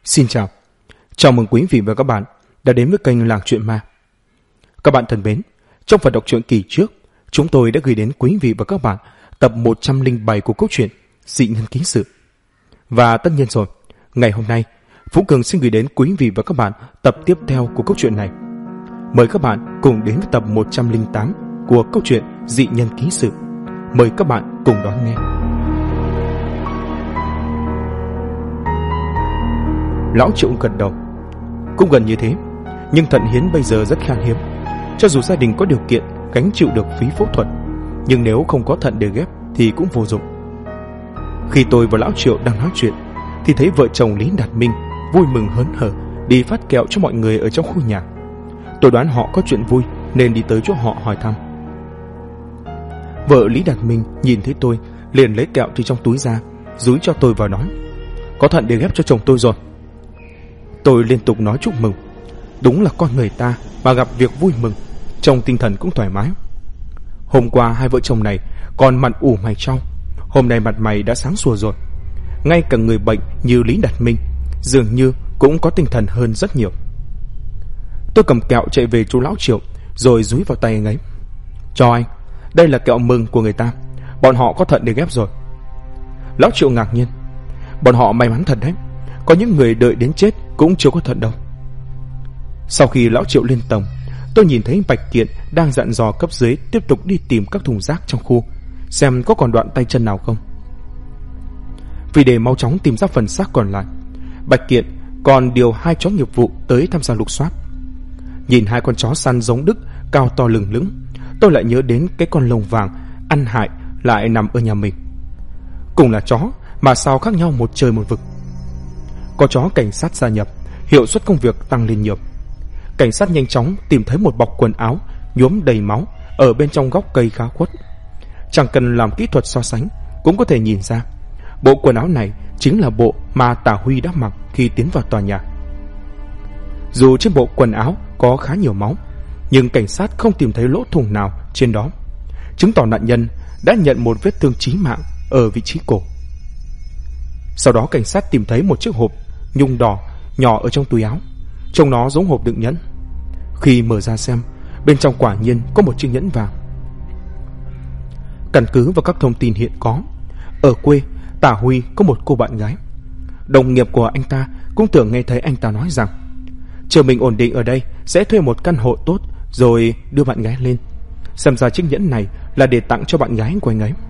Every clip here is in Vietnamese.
Xin chào, chào mừng quý vị và các bạn đã đến với kênh Làng Chuyện Ma. Các bạn thân mến, trong phần đọc truyện kỳ trước, chúng tôi đã gửi đến quý vị và các bạn tập 107 của câu chuyện Dị Nhân Ký Sự. Và tất nhiên rồi, ngày hôm nay, Phú Cường xin gửi đến quý vị và các bạn tập tiếp theo của câu chuyện này. Mời các bạn cùng đến với tập 108 của câu chuyện Dị Nhân Ký Sự. Mời các bạn cùng đón nghe. Lão Triệu gật đầu. Cũng gần như thế, nhưng thận hiến bây giờ rất khan hiếm. Cho dù gia đình có điều kiện gánh chịu được phí phẫu thuật, nhưng nếu không có thận để ghép thì cũng vô dụng. Khi tôi và Lão Triệu đang nói chuyện thì thấy vợ chồng Lý Đạt Minh vui mừng hớn hở đi phát kẹo cho mọi người ở trong khu nhà. Tôi đoán họ có chuyện vui nên đi tới chỗ họ hỏi thăm. Vợ Lý Đạt Minh nhìn thấy tôi liền lấy kẹo từ trong túi ra, dúi cho tôi và nói: "Có thận để ghép cho chồng tôi rồi." Tôi liên tục nói chúc mừng. Đúng là con người ta mà gặp việc vui mừng, trong tinh thần cũng thoải mái. Hôm qua hai vợ chồng này còn mặt ủ mày trao, hôm nay mặt mày đã sáng sủa rồi. Ngay cả người bệnh như Lý Đạt Minh dường như cũng có tinh thần hơn rất nhiều. Tôi cầm kẹo chạy về chú Lão Triệu rồi dúi vào tay anh ấy. "Cho anh, đây là kẹo mừng của người ta, bọn họ có thận để ghép rồi." Lão Triệu ngạc nhiên: "Bọn họ may mắn thật đấy, có những người đợi đến chết cũng chưa có thận đâu." Sau khi Lão Triệu lên tầng, tôi nhìn thấy Bạch Kiện đang dặn dò cấp dưới tiếp tục đi tìm các thùng rác trong khu, xem có còn đoạn tay chân nào không. Vì để mau chóng tìm ra phần xác còn lại, Bạch Kiện còn điều 2 chó nghiệp vụ tới tham gia lục soát. Nhìn 2 con chó săn giống Đức cao to lừng lững, tôi lại nhớ đến cái con lông vàng ăn hại lại nằm ở nhà mình. Cùng là chó mà sao khác nhau một trời một vực. Có chó cảnh sát gia nhập, hiệu suất công việc tăng lên nhiều. Cảnh sát nhanh chóng tìm thấy một bọc quần áo nhuốm đầy máu ở bên trong góc cây khá khuất. Chẳng cần làm kỹ thuật so sánh cũng có thể nhìn ra, bộ quần áo này chính là bộ mà Tả Huy đã mặc khi tiến vào tòa nhà. Dù trên bộ quần áo có khá nhiều máu, nhưng cảnh sát không tìm thấy lỗ thủng nào trên đó, chứng tỏ nạn nhân đã nhận một vết thương chí mạng ở vị trí cổ. Sau đó cảnh sát tìm thấy một chiếc hộp nhung đỏ nhỏ ở trong túi áo, trông nó giống hộp đựng nhẫn. Khi mở ra xem, bên trong quả nhiên có một chiếc nhẫn vàng. Căn cứ vào các thông tin hiện có, ở quê Tả Huy có một cô bạn gái. Đồng nghiệp của anh ta cũng tưởng nghe thấy anh ta nói rằng chờ mình ổn định ở đây sẽ thuê một căn hộ tốt rồi đưa bạn gái lên. Xem ra chiếc nhẫn này là để tặng cho bạn gái của anh ấy.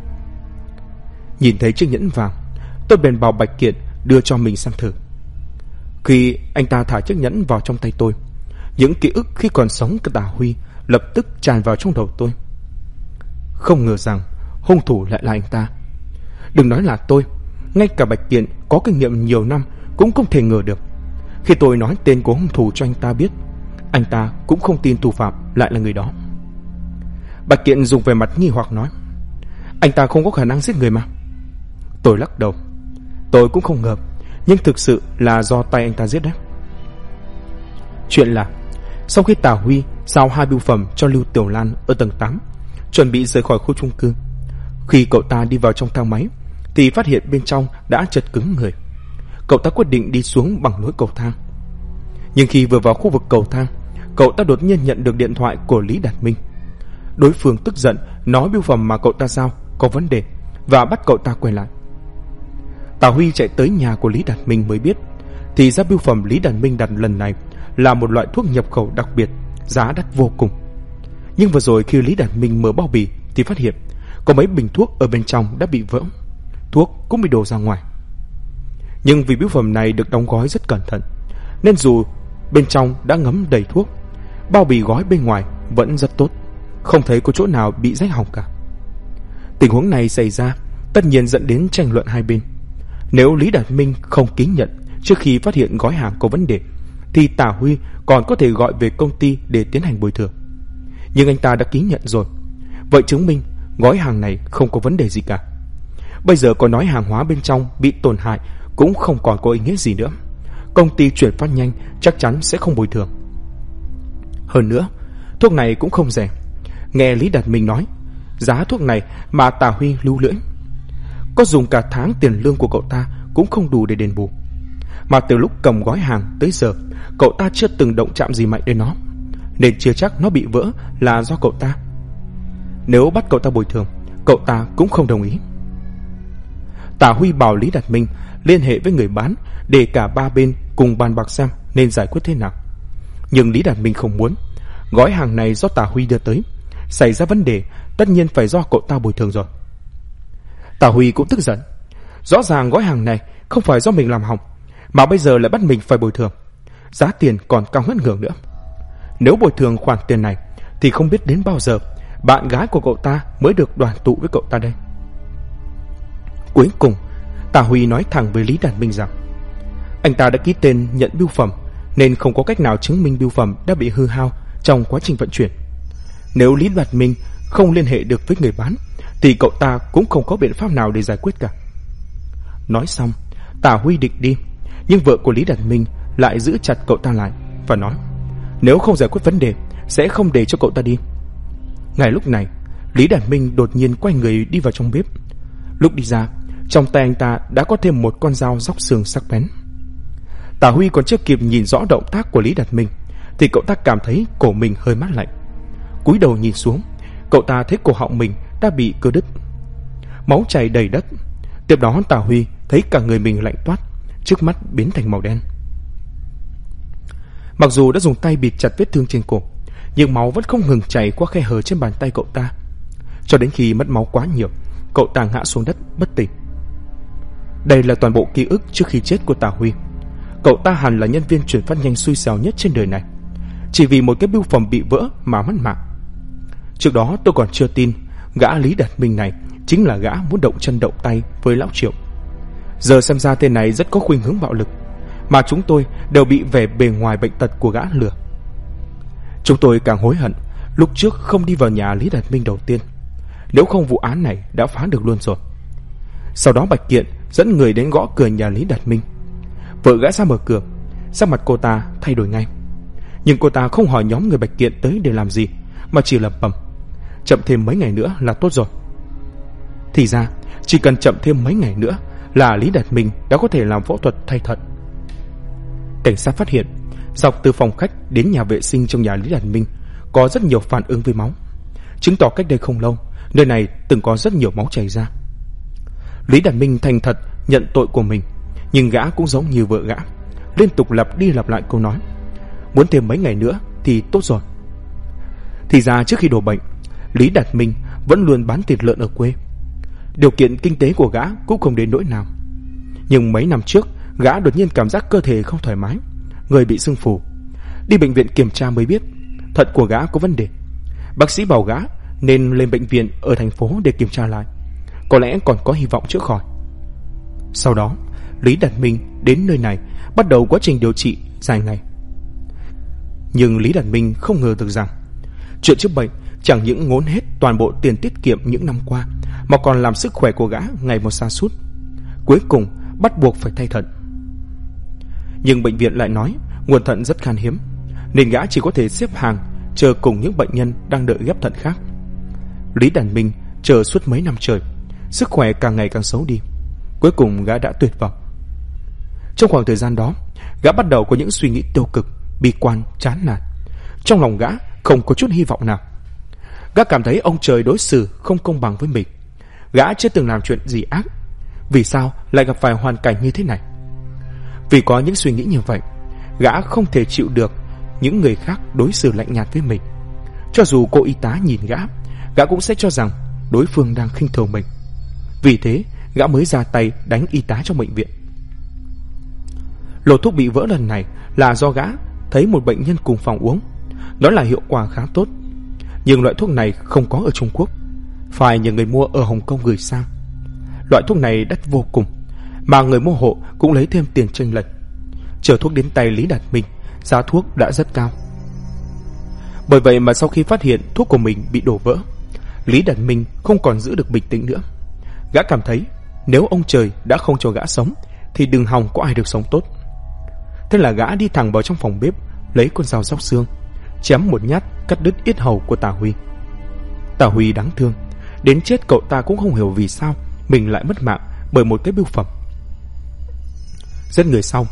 Nhìn thấy chiếc nhẫn vàng, tôi bèn bảo Bạch Kiện đưa cho mình xem thử. Khi anh ta thả chiếc nhẫn vào trong tay tôi, những ký ức khi còn sống của Tả Huy lập tức tràn vào trong đầu tôi. Không ngờ rằng hung thủ lại là anh ta. Đừng nói là tôi, ngay cả Bạch Kiện có kinh nghiệm nhiều năm cũng không thể ngờ được. Khi tôi nói tên của hung thủ cho anh ta biết, anh ta cũng không tin thủ phạm lại là người đó. Bạch Kiện dùng vẻ mặt nghi hoặc nói: "Anh ta không có khả năng giết người mà." Tôi lắc đầu. Tôi cũng không ngờ, nhưng thực sự là do tay anh ta giết đấy. Chuyện là sau khi Tả Huy giao 2 bưu phẩm cho Lưu Tiểu Lan ở tầng 8, chuẩn bị rời khỏi khu chung cư, khi cậu ta đi vào trong thang máy thì phát hiện bên trong đã chật cứng người. Cậu ta quyết định đi xuống bằng lối cầu thang. Nhưng khi vừa vào khu vực cầu thang, cậu ta đột nhiên nhận được điện thoại của Lý Đạt Minh. Đối phương tức giận nói bưu phẩm mà cậu ta giao có vấn đề và bắt cậu ta quay lại. Tả Huy chạy tới nhà của Lý Đạt Minh mới biết, thì ra bưu phẩm Lý Đạt Minh đặt lần này là một loại thuốc nhập khẩu đặc biệt, giá đắt vô cùng. Nhưng vừa rồi khi Lý Đạt Minh mở bao bì thì phát hiện có mấy bình thuốc ở bên trong đã bị vỡ, thuốc cũng bị đổ ra ngoài. Nhưng vì bưu phẩm này được đóng gói rất cẩn thận, nên dù bên trong đã ngấm đầy thuốc, bao bì gói bên ngoài vẫn rất tốt, không thấy có chỗ nào bị rách hỏng cả. Tình huống này xảy ra tất nhiên dẫn đến tranh luận hai bên. Nếu Lý Đạt Minh không ký nhận trước khi phát hiện gói hàng có vấn đề, thì Tả Huy còn có thể gọi về công ty để tiến hành bồi thường. Nhưng anh ta đã ký nhận rồi, vậy chứng minh gói hàng này không có vấn đề gì cả. Bây giờ có nói hàng hóa bên trong bị tổn hại cũng không còn có ý nghĩa gì nữa. Công ty chuyển phát nhanh chắc chắn sẽ không bồi thường. Hơn nữa, thuốc này cũng không rẻ. Nghe Lý Đạt Minh nói, giá thuốc này mà Tả Huy lưu lưỡi, có dùng cả tháng tiền lương của cậu ta cũng không đủ để đền bù. mà từ lúc cầm gói hàng tới giờ cậu ta chưa từng động chạm gì mạnh đến nó, nên chưa chắc nó bị vỡ là do cậu ta. Nếu bắt cậu ta bồi thường, cậu ta cũng không đồng ý. Tả Huy bảo Lý Đạt Minh liên hệ với người bán để cả ba bên cùng bàn bạc xem nên giải quyết thế nào. Nhưng Lý Đạt Minh không muốn. Gói hàng này do Tả Huy đưa tới, xảy ra vấn đề tất nhiên phải do cậu ta bồi thường rồi. Tả Huy cũng tức giận. Rõ ràng gói hàng này không phải do mình làm hỏng, mà bây giờ lại bắt mình phải bồi thường. Giá tiền còn cao ngất ngưởng nữa. Nếu bồi thường khoản tiền này thì không biết đến bao giờ bạn gái của cậu ta mới được đoàn tụ với cậu ta đây. Cuối cùng Tả Huy nói thẳng với Lý Đạt Minh rằng anh ta đã ký tên nhận bưu phẩm, nên không có cách nào chứng minh bưu phẩm đã bị hư hao trong quá trình vận chuyển. Nếu Lý Đạt Minh không liên hệ được với người bán thì cậu ta cũng không có biện pháp nào để giải quyết cả. Nói xong, Tả Huy định đi, nhưng vợ của Lý Đạt Minh lại giữ chặt cậu ta lại và nói nếu không giải quyết vấn đề sẽ không để cho cậu ta đi. Ngay lúc này, Lý Đạt Minh đột nhiên quay người đi vào trong bếp. Lúc đi ra, trong tay anh ta đã có thêm một con dao róc xương sắc bén. Tả Huy còn chưa kịp nhìn rõ động tác của Lý Đạt Minh thì cậu ta cảm thấy cổ mình hơi mát lạnh. Cúi đầu nhìn xuống, cậu ta thấy cổ họng mình đã bị cưa đứt, máu chảy đầy đất. Tiếp đó Tả Huy thấy cả người mình lạnh toát, trước mắt biến thành màu đen. Mặc dù đã dùng tay bịt chặt vết thương trên cổ, nhưng máu vẫn không ngừng chảy qua khe hở trên bàn tay cậu ta, cho đến khi mất máu quá nhiều, cậu ta ngã xuống đất bất tỉnh. Đây là toàn bộ ký ức trước khi chết của Tả Huy. Cậu ta hẳn là nhân viên chuyển phát nhanh xui xẻo nhất trên đời này, chỉ vì một cái bưu phẩm bị vỡ mà mất mạng. Trước đó tôi còn chưa tin gã Lý Đạt Minh này chính là gã muốn động chân động tay với lão Triệu. Giờ xem ra tên này rất có khuynh hướng bạo lực, mà chúng tôi đều bị vẻ bề ngoài bệnh tật của gã lừa. Chúng tôi càng hối hận lúc trước không đi vào nhà Lý Đạt Minh đầu tiên, nếu không vụ án này đã phá được luôn rồi. Sau đó Bạch Kiện dẫn người đến gõ cửa nhà Lý Đạt Minh. Vợ gã ra mở cửa, sắc mặt cô ta thay đổi ngay. Nhưng cô ta không hỏi nhóm người Bạch Kiện tới để làm gì, mà chỉ lẩm bẩm chậm thêm mấy ngày nữa là tốt rồi. Thì ra chỉ cần chậm thêm mấy ngày nữa là Lý Đạt Minh đã có thể làm phẫu thuật thay thận. Cảnh sát phát hiện dọc từ phòng khách đến nhà vệ sinh trong nhà Lý Đạt Minh có rất nhiều phản ứng với máu, chứng tỏ cách đây không lâu nơi này từng có rất nhiều máu chảy ra. Lý Đạt Minh thành thật nhận tội của mình, nhưng gã cũng giống như vợ gã, liên tục lặp đi lặp lại câu nói muốn thêm mấy ngày nữa thì tốt rồi. Thì ra trước khi đổ bệnh, Lý Đạt Minh vẫn luôn bán thịt lợn ở quê. Điều kiện kinh tế của gã cũng không đến nỗi nào. Nhưng mấy năm trước, gã đột nhiên cảm giác cơ thể không thoải mái, người bị sưng phù. Đi bệnh viện kiểm tra mới biết thận của gã có vấn đề. Bác sĩ bảo gã nên lên bệnh viện ở thành phố để kiểm tra lại, có lẽ còn có hy vọng chữa khỏi. Sau đó, Lý Đạt Minh đến nơi này bắt đầu quá trình điều trị dài ngày. Nhưng Lý Đạt Minh không ngờ được rằng chuyện chữa bệnh chẳng những ngốn hết toàn bộ tiền tiết kiệm những năm qua, mà còn làm sức khỏe của gã ngày một sa sút. Cuối cùng bắt buộc phải thay thận. Nhưng bệnh viện lại nói nguồn thận rất khan hiếm, nên gã chỉ có thể xếp hàng chờ cùng những bệnh nhân đang đợi ghép thận khác. Lý Đạt Minh chờ suốt mấy năm trời, sức khỏe càng ngày càng xấu đi. Cuối cùng gã đã tuyệt vọng. Trong khoảng thời gian đó, gã bắt đầu có những suy nghĩ tiêu cực, bi quan, chán nản. Trong lòng gã không có chút hy vọng nào. Gã cảm thấy ông trời đối xử không công bằng với mình. Gã chưa từng làm chuyện gì ác, vì sao lại gặp phải hoàn cảnh như thế này? Vì có những suy nghĩ như vậy, gã không thể chịu được những người khác đối xử lạnh nhạt với mình. Cho dù cô y tá nhìn gã cũng sẽ cho rằng đối phương đang khinh thường mình. Vì thế gã mới ra tay đánh y tá trong bệnh viện. Lô thuốc bị vỡ lần này là do gã thấy một bệnh nhân cùng phòng uống, đó là hiệu quả khá tốt. Nhưng loại thuốc này không có ở Trung Quốc, phải nhờ người mua ở Hồng Kông gửi sang. Loại thuốc này đắt vô cùng, mà người mua hộ cũng lấy thêm tiền chênh lệch. Chờ thuốc đến tay Lý Đạt Minh, giá thuốc đã rất cao. Bởi vậy mà sau khi phát hiện thuốc của mình bị đổ vỡ, Lý Đạt Minh không còn giữ được bình tĩnh nữa. Gã cảm thấy nếu ông trời đã không cho gã sống thì đừng hòng có ai được sống tốt. Thế là gã đi thẳng vào trong phòng bếp, lấy con dao róc xương, chém một nhát cắt đứt yết hầu của Tả Huy. Tả Huy đáng thương, đến chết cậu ta cũng không hiểu vì sao mình lại mất mạng bởi một cái bưu phẩm. Giết người xong,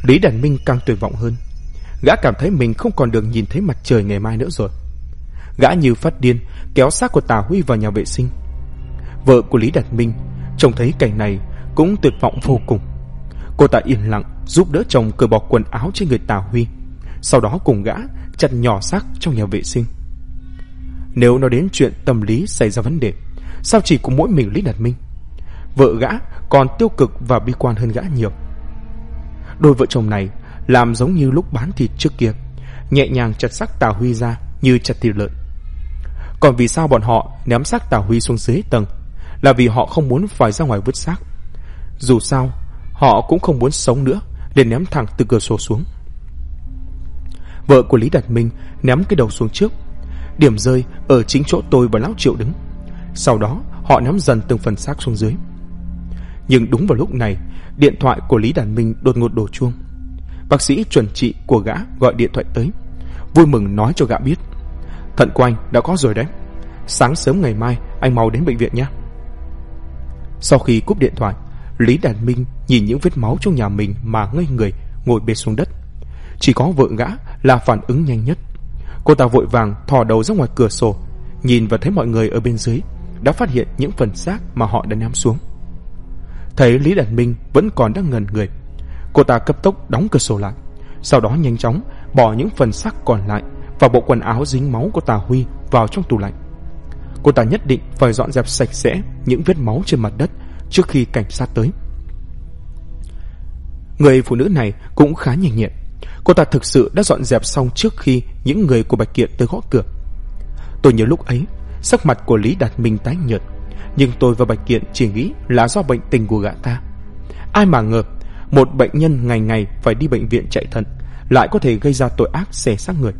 Lý Đàn Minh càng tuyệt vọng hơn. Gã cảm thấy mình không còn được nhìn thấy mặt trời ngày mai nữa rồi. Gã như phát điên kéo xác của Tà Huy vào nhà vệ sinh. Vợ của Lý Đạt Minh trông thấy cảnh này cũng tuyệt vọng vô cùng. Cô ta yên lặng giúp đỡ chồng cởi bỏ quần áo trên người Tà Huy, sau đó cùng gã chặt nhỏ xác trong nhà vệ sinh. Nếu nói đến chuyện tâm lý xảy ra vấn đề, sao chỉ có mỗi mình Lý Đạt Minh? Vợ gã còn tiêu cực và bi quan hơn gã nhiều. Đôi vợ chồng này làm giống như lúc bán thịt trước kia, nhẹ nhàng chặt xác Tà Huy ra như chặt thịt lợn. Còn vì sao bọn họ ném xác Tà Huy xuống dưới tầng? Là vì họ không muốn phải ra ngoài vứt xác. Dù sao họ cũng không muốn sống nữa, nên ném thẳng từ cửa sổ xuống. Vợ của Lý Đạt Minh ném cái đầu xuống trước, điểm rơi ở chính chỗ tôi và lão Triệu đứng. Sau đó họ ném dần từng phần xác xuống dưới. Nhưng đúng vào lúc này, điện thoại của Lý Đạt Minh đột ngột đổ chuông. Bác sĩ chuẩn trị của gã gọi điện thoại tới, vui mừng nói cho gã biết thận của anh đã có rồi đấy, sáng sớm ngày mai anh mau đến bệnh viện nhé. Sau khi cúp điện thoại, Lý Đạt Minh nhìn những vết máu trong nhà mình mà ngây người, ngồi bệt xuống đất. Chỉ có vợ gã là phản ứng nhanh nhất. Cô ta vội vàng thò đầu ra ngoài cửa sổ, nhìn và thấy mọi người ở bên dưới đã phát hiện những phần xác mà họ đã ném xuống. Thấy Lý Đạt Minh vẫn còn đang ngẩn người, cô ta cấp tốc đóng cửa sổ lại, sau đó nhanh chóng bỏ những phần xác còn lại và bộ quần áo dính máu của Tà Huy vào trong tủ lạnh. Cô ta nhất định phải dọn dẹp sạch sẽ những vết máu trên mặt đất trước khi cảnh sát tới. Người phụ nữ này cũng khá nhanh nhẹn. Cô ta thực sự đã dọn dẹp xong trước khi những người của Bạch Kiện tới gõ cửa. Tôi nhớ lúc ấy sắc mặt của Lý Đạt Minh tái nhợt, nhưng tôi và Bạch Kiện chỉ nghĩ là do bệnh tình của gã ta. Ai mà ngờ một bệnh nhân ngày ngày phải đi bệnh viện chạy thận lại có thể gây ra tội ác xé xác người.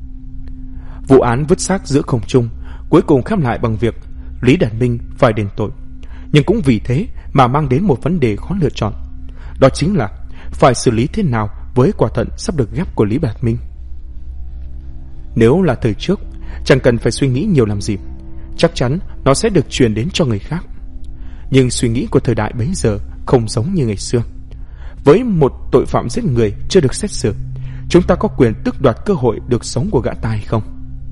Vụ án vứt xác giữa không trung cuối cùng khép lại bằng việc Lý Đạt Minh phải đền tội, nhưng cũng vì thế mà mang đến một vấn đề khó lựa chọn. Đó chính là phải xử lý thế nào với quả thận sắp được ghép của Lý Đạt Minh. Nếu là thời trước, chẳng cần phải suy nghĩ nhiều làm gì, chắc chắn nó sẽ được truyền đến cho người khác. Nhưng suy nghĩ của thời đại bấy giờ không giống như ngày xưa. Với một tội phạm giết người chưa được xét xử, chúng ta có quyền tước đoạt cơ hội được sống của gã ta hay không?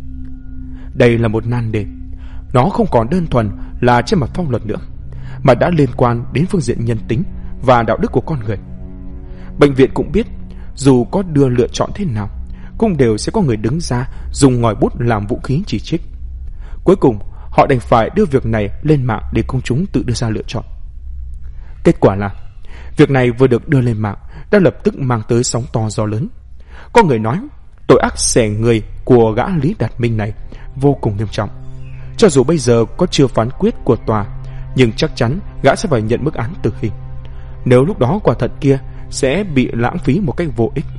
Đây là một nan đề. Nó không còn đơn thuần là trên mặt pháp luật nữa, mà đã liên quan đến phương diện nhân tính và đạo đức của con người. Bệnh viện cũng biết, dù có đưa lựa chọn thế nào, cũng đều sẽ có người đứng ra dùng ngòi bút làm vũ khí chỉ trích. Cuối cùng, họ đành phải đưa việc này lên mạng để công chúng tự đưa ra lựa chọn. Kết quả là, việc này vừa được đưa lên mạng đã lập tức mang tới sóng to gió lớn. Có người nói, tội ác xẻ người của gã Lý Đạt Minh này vô cùng nghiêm trọng. Cho dù bây giờ có chưa phán quyết của tòa, nhưng chắc chắn gã sẽ phải nhận mức án tử hình. Nếu lúc đó quả thận kia sẽ bị lãng phí một cách vô ích.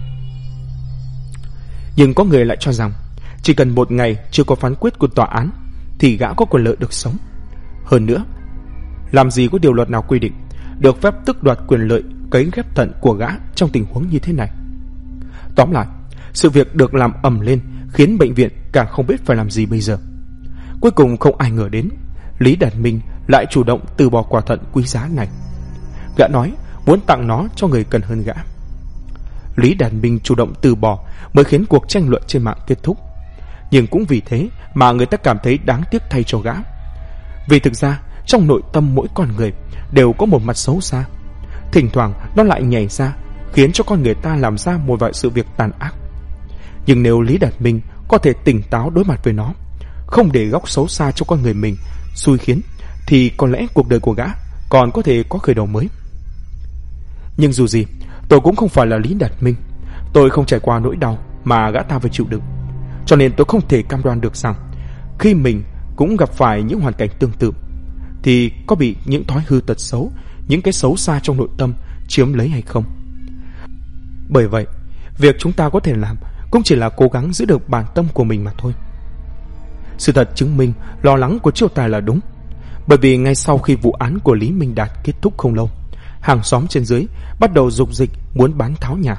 Nhưng có người lại cho rằng chỉ cần một ngày chưa có phán quyết của tòa án thì gã có quyền lợi được sống. Hơn nữa, làm gì có điều luật nào quy định được phép tước đoạt quyền lợi cấy ghép thận của gã trong tình huống như thế này. Tóm lại, sự việc được làm ầm lên khiến bệnh viện càng không biết phải làm gì bây giờ. Cuối cùng không ai ngờ đến, Lý Đạt Minh lại chủ động từ bỏ quả thận quý giá này. Gã nói muốn tặng nó cho người cần hơn gã. Lý Đạt Minh chủ động từ bỏ mới khiến cuộc tranh luận trên mạng kết thúc. Nhưng cũng vì thế mà người ta cảm thấy đáng tiếc thay cho gã. Vì thực ra trong nội tâm mỗi con người đều có một mặt xấu xa. Thỉnh thoảng nó lại nhảy ra, khiến cho con người ta làm ra một vài sự việc tàn ác. Nhưng nếu Lý Đạt Minh có thể tỉnh táo đối mặt với nó, không để góc xấu xa cho con người mình xui khiến, thì có lẽ cuộc đời của gã còn có thể có khởi đầu mới. Nhưng dù gì, tôi cũng không phải là Lý Đạt Minh. Tôi không trải qua nỗi đau mà gã ta phải chịu đựng. Cho nên tôi không thể cam đoan được rằng khi mình cũng gặp phải những hoàn cảnh tương tự thì có bị những thói hư tật xấu, những cái xấu xa trong nội tâm chiếm lấy hay không. Bởi vậy, việc chúng ta có thể làm cũng chỉ là cố gắng giữ được bản tâm của mình mà thôi. Sự thật chứng minh lo lắng của Triệu Tài là đúng. Bởi vì ngay sau khi vụ án của Lý Minh Đạt kết thúc không lâu, hàng xóm trên dưới bắt đầu rục dịch muốn bán tháo nhà.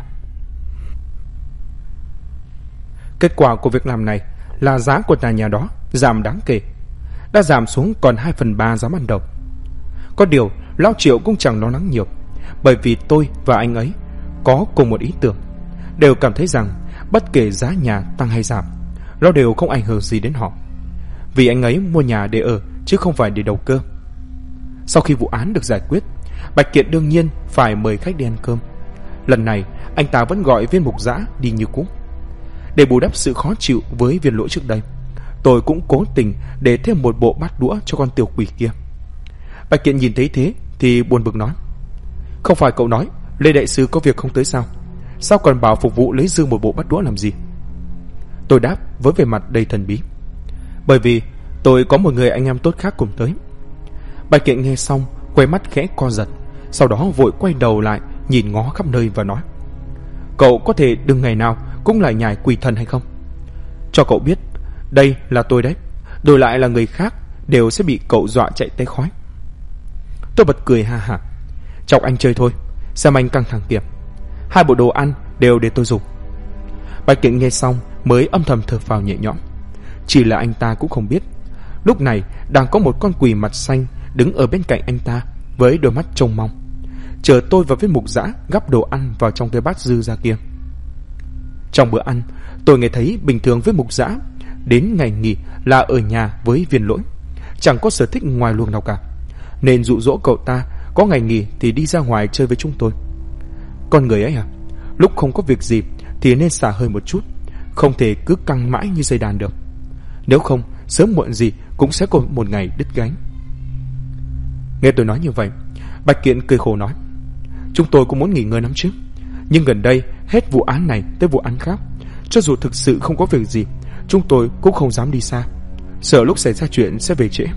Kết quả của việc làm này là giá của tòa nhà đó giảm đáng kể, đã giảm xuống còn 2/3 giá ban đầu. Có điều lão Triệu cũng chẳng lo lắng nhiều, bởi vì tôi và anh ấy có cùng một ý tưởng, đều cảm thấy rằng bất kể giá nhà tăng hay giảm, nó đều không ảnh hưởng gì đến họ, vì anh ấy mua nhà để ở chứ không phải để đầu cơ. Sau khi vụ án được giải quyết, Bạch Kiện đương nhiên phải mời khách đi ăn cơm. Lần này anh ta vẫn gọi Viên Mục Dã đi như cũ. Để bù đắp sự khó chịu với Viên Lỗi trước đây, tôi cũng cố tình để thêm một bộ bát đũa cho con tiểu quỷ kia. Bạch Kiện nhìn thấy thế thì buồn bực nói: "Không phải cậu nói Lê đại sư có việc không tới sao? Sao còn bảo phục vụ lấy dư một bộ bát đũa làm gì?" Tôi đáp với vẻ mặt đầy thần bí: "Bởi vì tôi có một người anh em tốt khác cùng tới." Bạch Kiện nghe xong, quay mắt khẽ co giật, sau đó vội quay đầu lại nhìn ngó khắp nơi và nói: "Cậu có thể đừng ngày nào cũng lại nhải quỷ thần hay không? Cho cậu biết, đây là tôi đấy, đổi lại là người khác đều sẽ bị cậu dọa chạy tay khói." Tôi bật cười ha hả: "Chọc anh chơi thôi, xem anh căng thẳng kìa. 2 bộ đồ ăn đều để tôi dùng." Bạch Kiện nghe xong mới âm thầm thở phào nhẹ nhõm. Chỉ là anh ta cũng không biết, lúc này đang có một con quỷ mặt xanh đứng ở bên cạnh anh ta với đôi mắt trông mong, chờ tôi và Viên Mục Dã gắp đồ ăn vào trong cái bát dư ra kia. Trong bữa ăn, tôi nghe thấy bình thường với Mục Dã đến ngày nghỉ là ở nhà với Viên Lỗi, chẳng có sở thích ngoài luồng nào cả, nên dụ dỗ cậu ta có ngày nghỉ thì đi ra ngoài chơi với chúng tôi. Con người ấy à, lúc không có việc gì thì nên xả hơi một chút, không thể cứ căng mãi như dây đàn được. Nếu không, sớm muộn gì cũng sẽ có một ngày đứt gánh. Nghe tôi nói như vậy, Bạch Kiện cười khổ nói: "Chúng tôi cũng muốn nghỉ ngơi lắm chứ, nhưng gần đây hết vụ án này tới vụ án khác, cho dù thực sự không có việc gì, chúng tôi cũng không dám đi xa, sợ lúc xảy ra chuyện sẽ về trễ."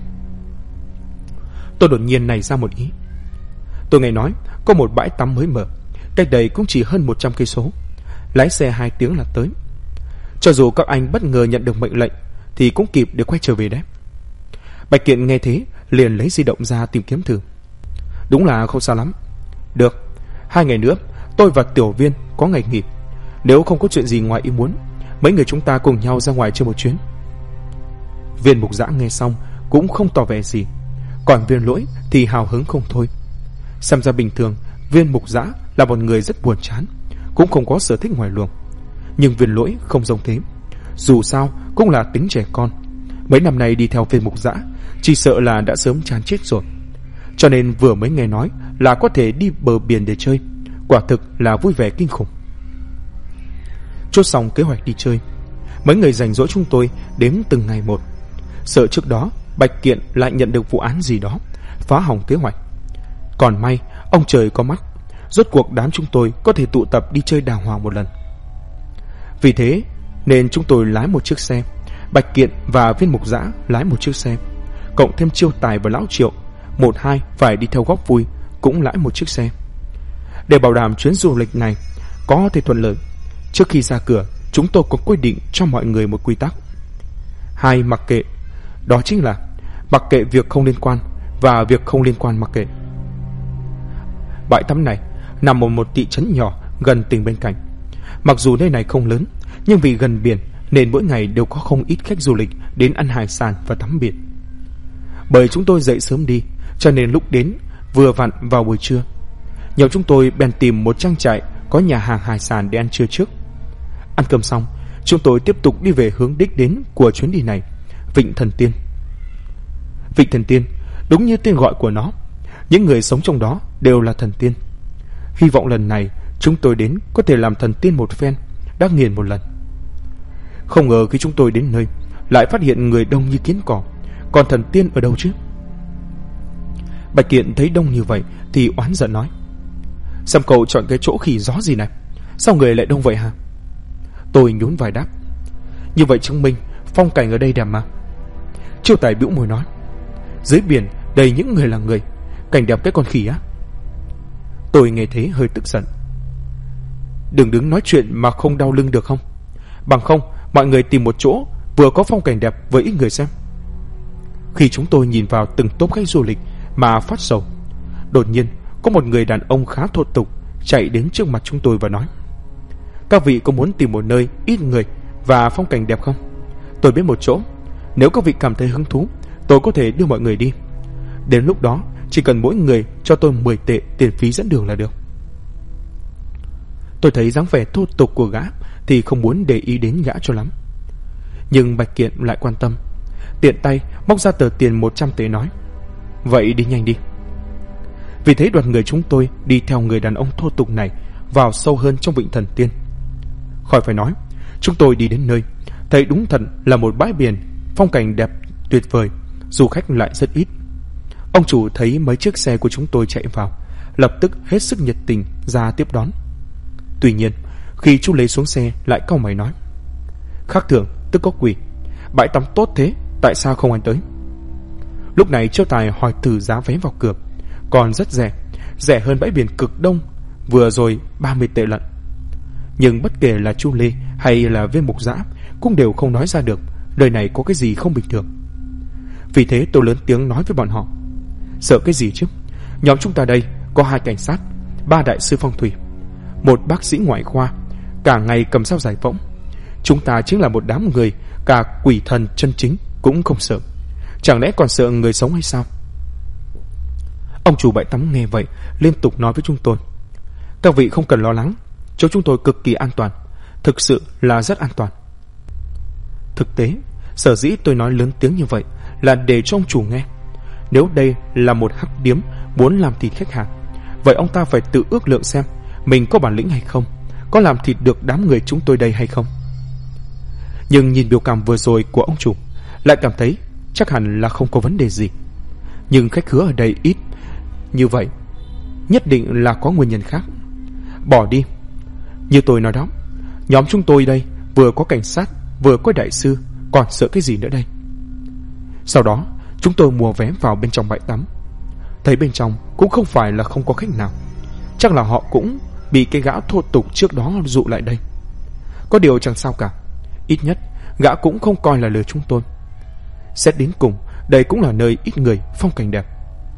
Tôi đột nhiên nảy ra một ý. Tôi nghe nói có một bãi tắm mới mở, cách đây cũng chỉ hơn 100 cây số, lái xe 2 tiếng là tới. Cho dù các anh bất ngờ nhận được mệnh lệnh thì cũng kịp để quay trở về đấy. Bạch Kiện nghe thế liền lấy di động ra tìm kiếm thử. Đúng là không sao lắm. Được, 2 ngày nữa tôi và Tiểu Viên có ngày nghỉ, nếu không có chuyện gì ngoài ý muốn, mấy người chúng ta cùng nhau ra ngoài chơi một chuyến. Viên Mục Dã nghe xong cũng không tỏ vẻ gì, còn Viên Lỗi thì hào hứng không thôi. Xem ra bình thường Viên Mục Dã là một người rất buồn chán, cũng không có sở thích ngoài luồng. Nhưng Viên Lỗi không giống thế, dù sao cũng là tính trẻ con, mấy năm nay đi theo Viên Mục Dã chỉ sợ là đã sớm chán chết rồi. Cho nên vừa mới nghe nói là có thể đi bờ biển để chơi, quả thực là vui vẻ kinh khủng. Chốt xong kế hoạch đi chơi, mấy người rảnh rỗi chúng tôi đếm từng ngày một, sợ trước đó Bạch Kiện lại nhận được vụ án gì đó phá hỏng kế hoạch. Còn may ông trời có mắt, rốt cuộc đám chúng tôi có thể tụ tập đi chơi đàng hoàng một lần. Vì thế nên chúng tôi lái một chiếc xe, Bạch Kiện và Viên Mục Dã lái một chiếc xe, cộng thêm Chiêu Tài và Lão Triệu, 1-2 phải đi theo góp vui, cũng lái một chiếc xe. Để bảo đảm chuyến du lịch này có thể thuận lợi, trước khi ra cửa chúng tôi có quy định cho mọi người một quy tắc: 2 mặc kệ, đó chính là mặc kệ việc không liên quan và việc không liên quan mặc kệ. Bãi tắm này nằm ở một thị trấn nhỏ gần tỉnh bên cạnh. Mặc dù nơi này không lớn, nhưng vì gần biển nên mỗi ngày đều có không ít khách du lịch đến ăn hải sản và tắm biển. Bởi chúng tôi dậy sớm đi, cho nên lúc đến vừa vặn vào buổi trưa. Nhóm chúng tôi bèn tìm một trang trại có nhà hàng hải sản để ăn trưa trước. Ăn cơm xong, chúng tôi tiếp tục đi về hướng đích đến của chuyến đi này, Vịnh Thần Tiên. Vịnh Thần Tiên đúng như tên gọi của nó, những người sống trong đó đều là thần tiên. Hy vọng lần này chúng tôi đến có thể làm thần tiên một phen, đắc nghiền một lần. Không ngờ khi chúng tôi đến nơi lại phát hiện người đông như kiến cỏ, còn thần tiên ở đâu chứ? Bạch Kiện thấy đông như vậy thì oán giận nói: "Xem cậu chọn cái chỗ khỉ gió gì này, sao người lại đông vậy hả?" Tôi nhún vai đáp: "Như vậy chứng minh phong cảnh ở đây đẹp mà." Chiêu Tài bĩu môi nói: "Dưới biển đầy những người là người, cảnh đẹp cái con khỉ á." Tôi nghe thế hơi tức giận: "Đừng đứng nói chuyện mà không đau lưng được không? Bằng không mọi người tìm một chỗ vừa có phong cảnh đẹp với ít người xem." Khi chúng tôi nhìn vào từng tốp khách du lịch mà phát sầu, đột nhiên có một người đàn ông khá thô tục chạy đến trước mặt chúng tôi và nói: "Các vị có muốn tìm một nơi ít người và phong cảnh đẹp không? Tôi biết một chỗ, nếu các vị cảm thấy hứng thú, tôi có thể đưa mọi người đi. Đến lúc đó chỉ cần mỗi người cho tôi 10 tệ tiền phí dẫn đường là được." Tôi thấy dáng vẻ thô tục của gã thì không muốn để ý đến gã cho lắm. Nhưng Bạch Kiện lại quan tâm, tiện tay móc ra tờ tiền 100 tế nói: "Vậy đi nhanh đi." Vì thế đoàn người chúng tôi đi theo người đàn ông thô tục này vào sâu hơn trong Vịnh Thần Tiên. Khỏi phải nói, chúng tôi đi đến nơi, thấy đúng thật là một bãi biển, phong cảnh đẹp tuyệt vời, du khách lại rất ít. Ông chủ thấy mấy chiếc xe của chúng tôi chạy vào, lập tức hết sức nhiệt tình ra tiếp đón. Tuy nhiên, khi chú Lê xuống xe lại cau mày nói: "Khác thường tức có quỷ, bãi tắm tốt thế, tại sao không anh tới?" Lúc này Châu Tài hỏi thử giá vé vào cửa, còn rất rẻ, rẻ hơn bãi biển cực đông vừa rồi 30 tệ lận. Nhưng bất kể là Chu Lê hay là Viên Mục Dã cũng đều không nói ra được đời này có cái gì không bình thường. Vì thế tôi lớn tiếng nói với bọn họ: "Sợ cái gì chứ? Nhóm chúng ta đây có 2 cảnh sát, 3 đại sư phong thủy, 1 bác sĩ ngoại khoa, cả ngày cầm dao giải phẫu. Chúng ta chính là một đám người, cả quỷ thần chân chính cũng không sợ. Chẳng lẽ còn sợ người sống hay sao?" Ông chủ bãi tắm nghe vậy liên tục nói với chúng tôi: "Các vị không cần lo lắng, chỗ chúng tôi cực kỳ an toàn, thực sự là rất an toàn." Thực tế, sở dĩ tôi nói lớn tiếng như vậy là để cho ông chủ nghe. Nếu đây là một hắc điếm muốn làm thịt khách hàng, vậy ông ta phải tự ước lượng xem mình có bản lĩnh hay không, có làm thịt được đám người chúng tôi đây hay không. Nhưng nhìn biểu cảm vừa rồi của ông chủ, lại cảm thấy chắc hẳn là không có vấn đề gì. Nhưng khách khứa ở đây ít như vậy, nhất định là có nguyên nhân khác. Bỏ đi. Như tôi nói đó, nhóm chúng tôi đây vừa có cảnh sát, vừa có đại sư, còn sợ cái gì nữa đây. Sau đó chúng tôi mua vé vào bên trong bãi tắm. Thấy bên trong cũng không phải là không có khách nào, chắc là họ cũng bị cái gã thô tục trước đó dụ lại đây. Có điều chẳng sao cả, ít nhất gã cũng không coi là lừa chúng tôi. Xét đến cùng, đây cũng là nơi ít người, phong cảnh đẹp.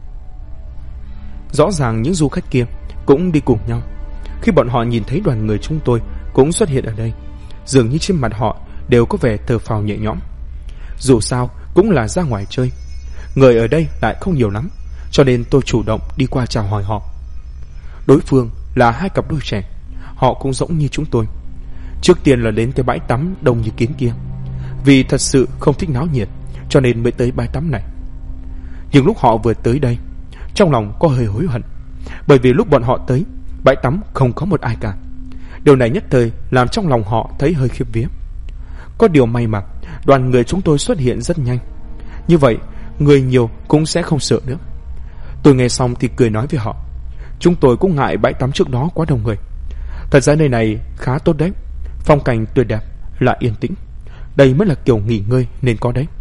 Rõ ràng những du khách kia cũng đi cùng nhau. Khi bọn họ nhìn thấy đoàn người chúng tôi cũng xuất hiện ở đây, dường như trên mặt họ đều có vẻ thở phào nhẹ nhõm. Dù sao cũng là ra ngoài chơi, người ở đây lại không nhiều lắm, cho nên tôi chủ động đi qua chào hỏi họ. Đối phương là 2 cặp đôi trẻ, họ cũng giống như chúng tôi. Trước tiên là đến cái bãi tắm đông như kiến kia, vì thật sự không thích náo nhiệt cho nên mới tới bãi tắm này. Nhưng lúc họ vừa tới đây, trong lòng có hơi hối hận, bởi vì lúc bọn họ tới, bãi tắm không có một ai cả. Điều này nhất thời làm trong lòng họ thấy hơi khiếp vía. Có điều may mà đoàn người chúng tôi xuất hiện rất nhanh, như vậy người nhiều cũng sẽ không sợ nữa. Tôi nghe xong thì cười nói với họ: "Chúng tôi cũng ngại bãi tắm trước đó quá đông người. Thật ra nơi này khá tốt đấy, phong cảnh tuyệt đẹp, lại yên tĩnh. Đây mới là kiểu nghỉ ngơi nên có đấy."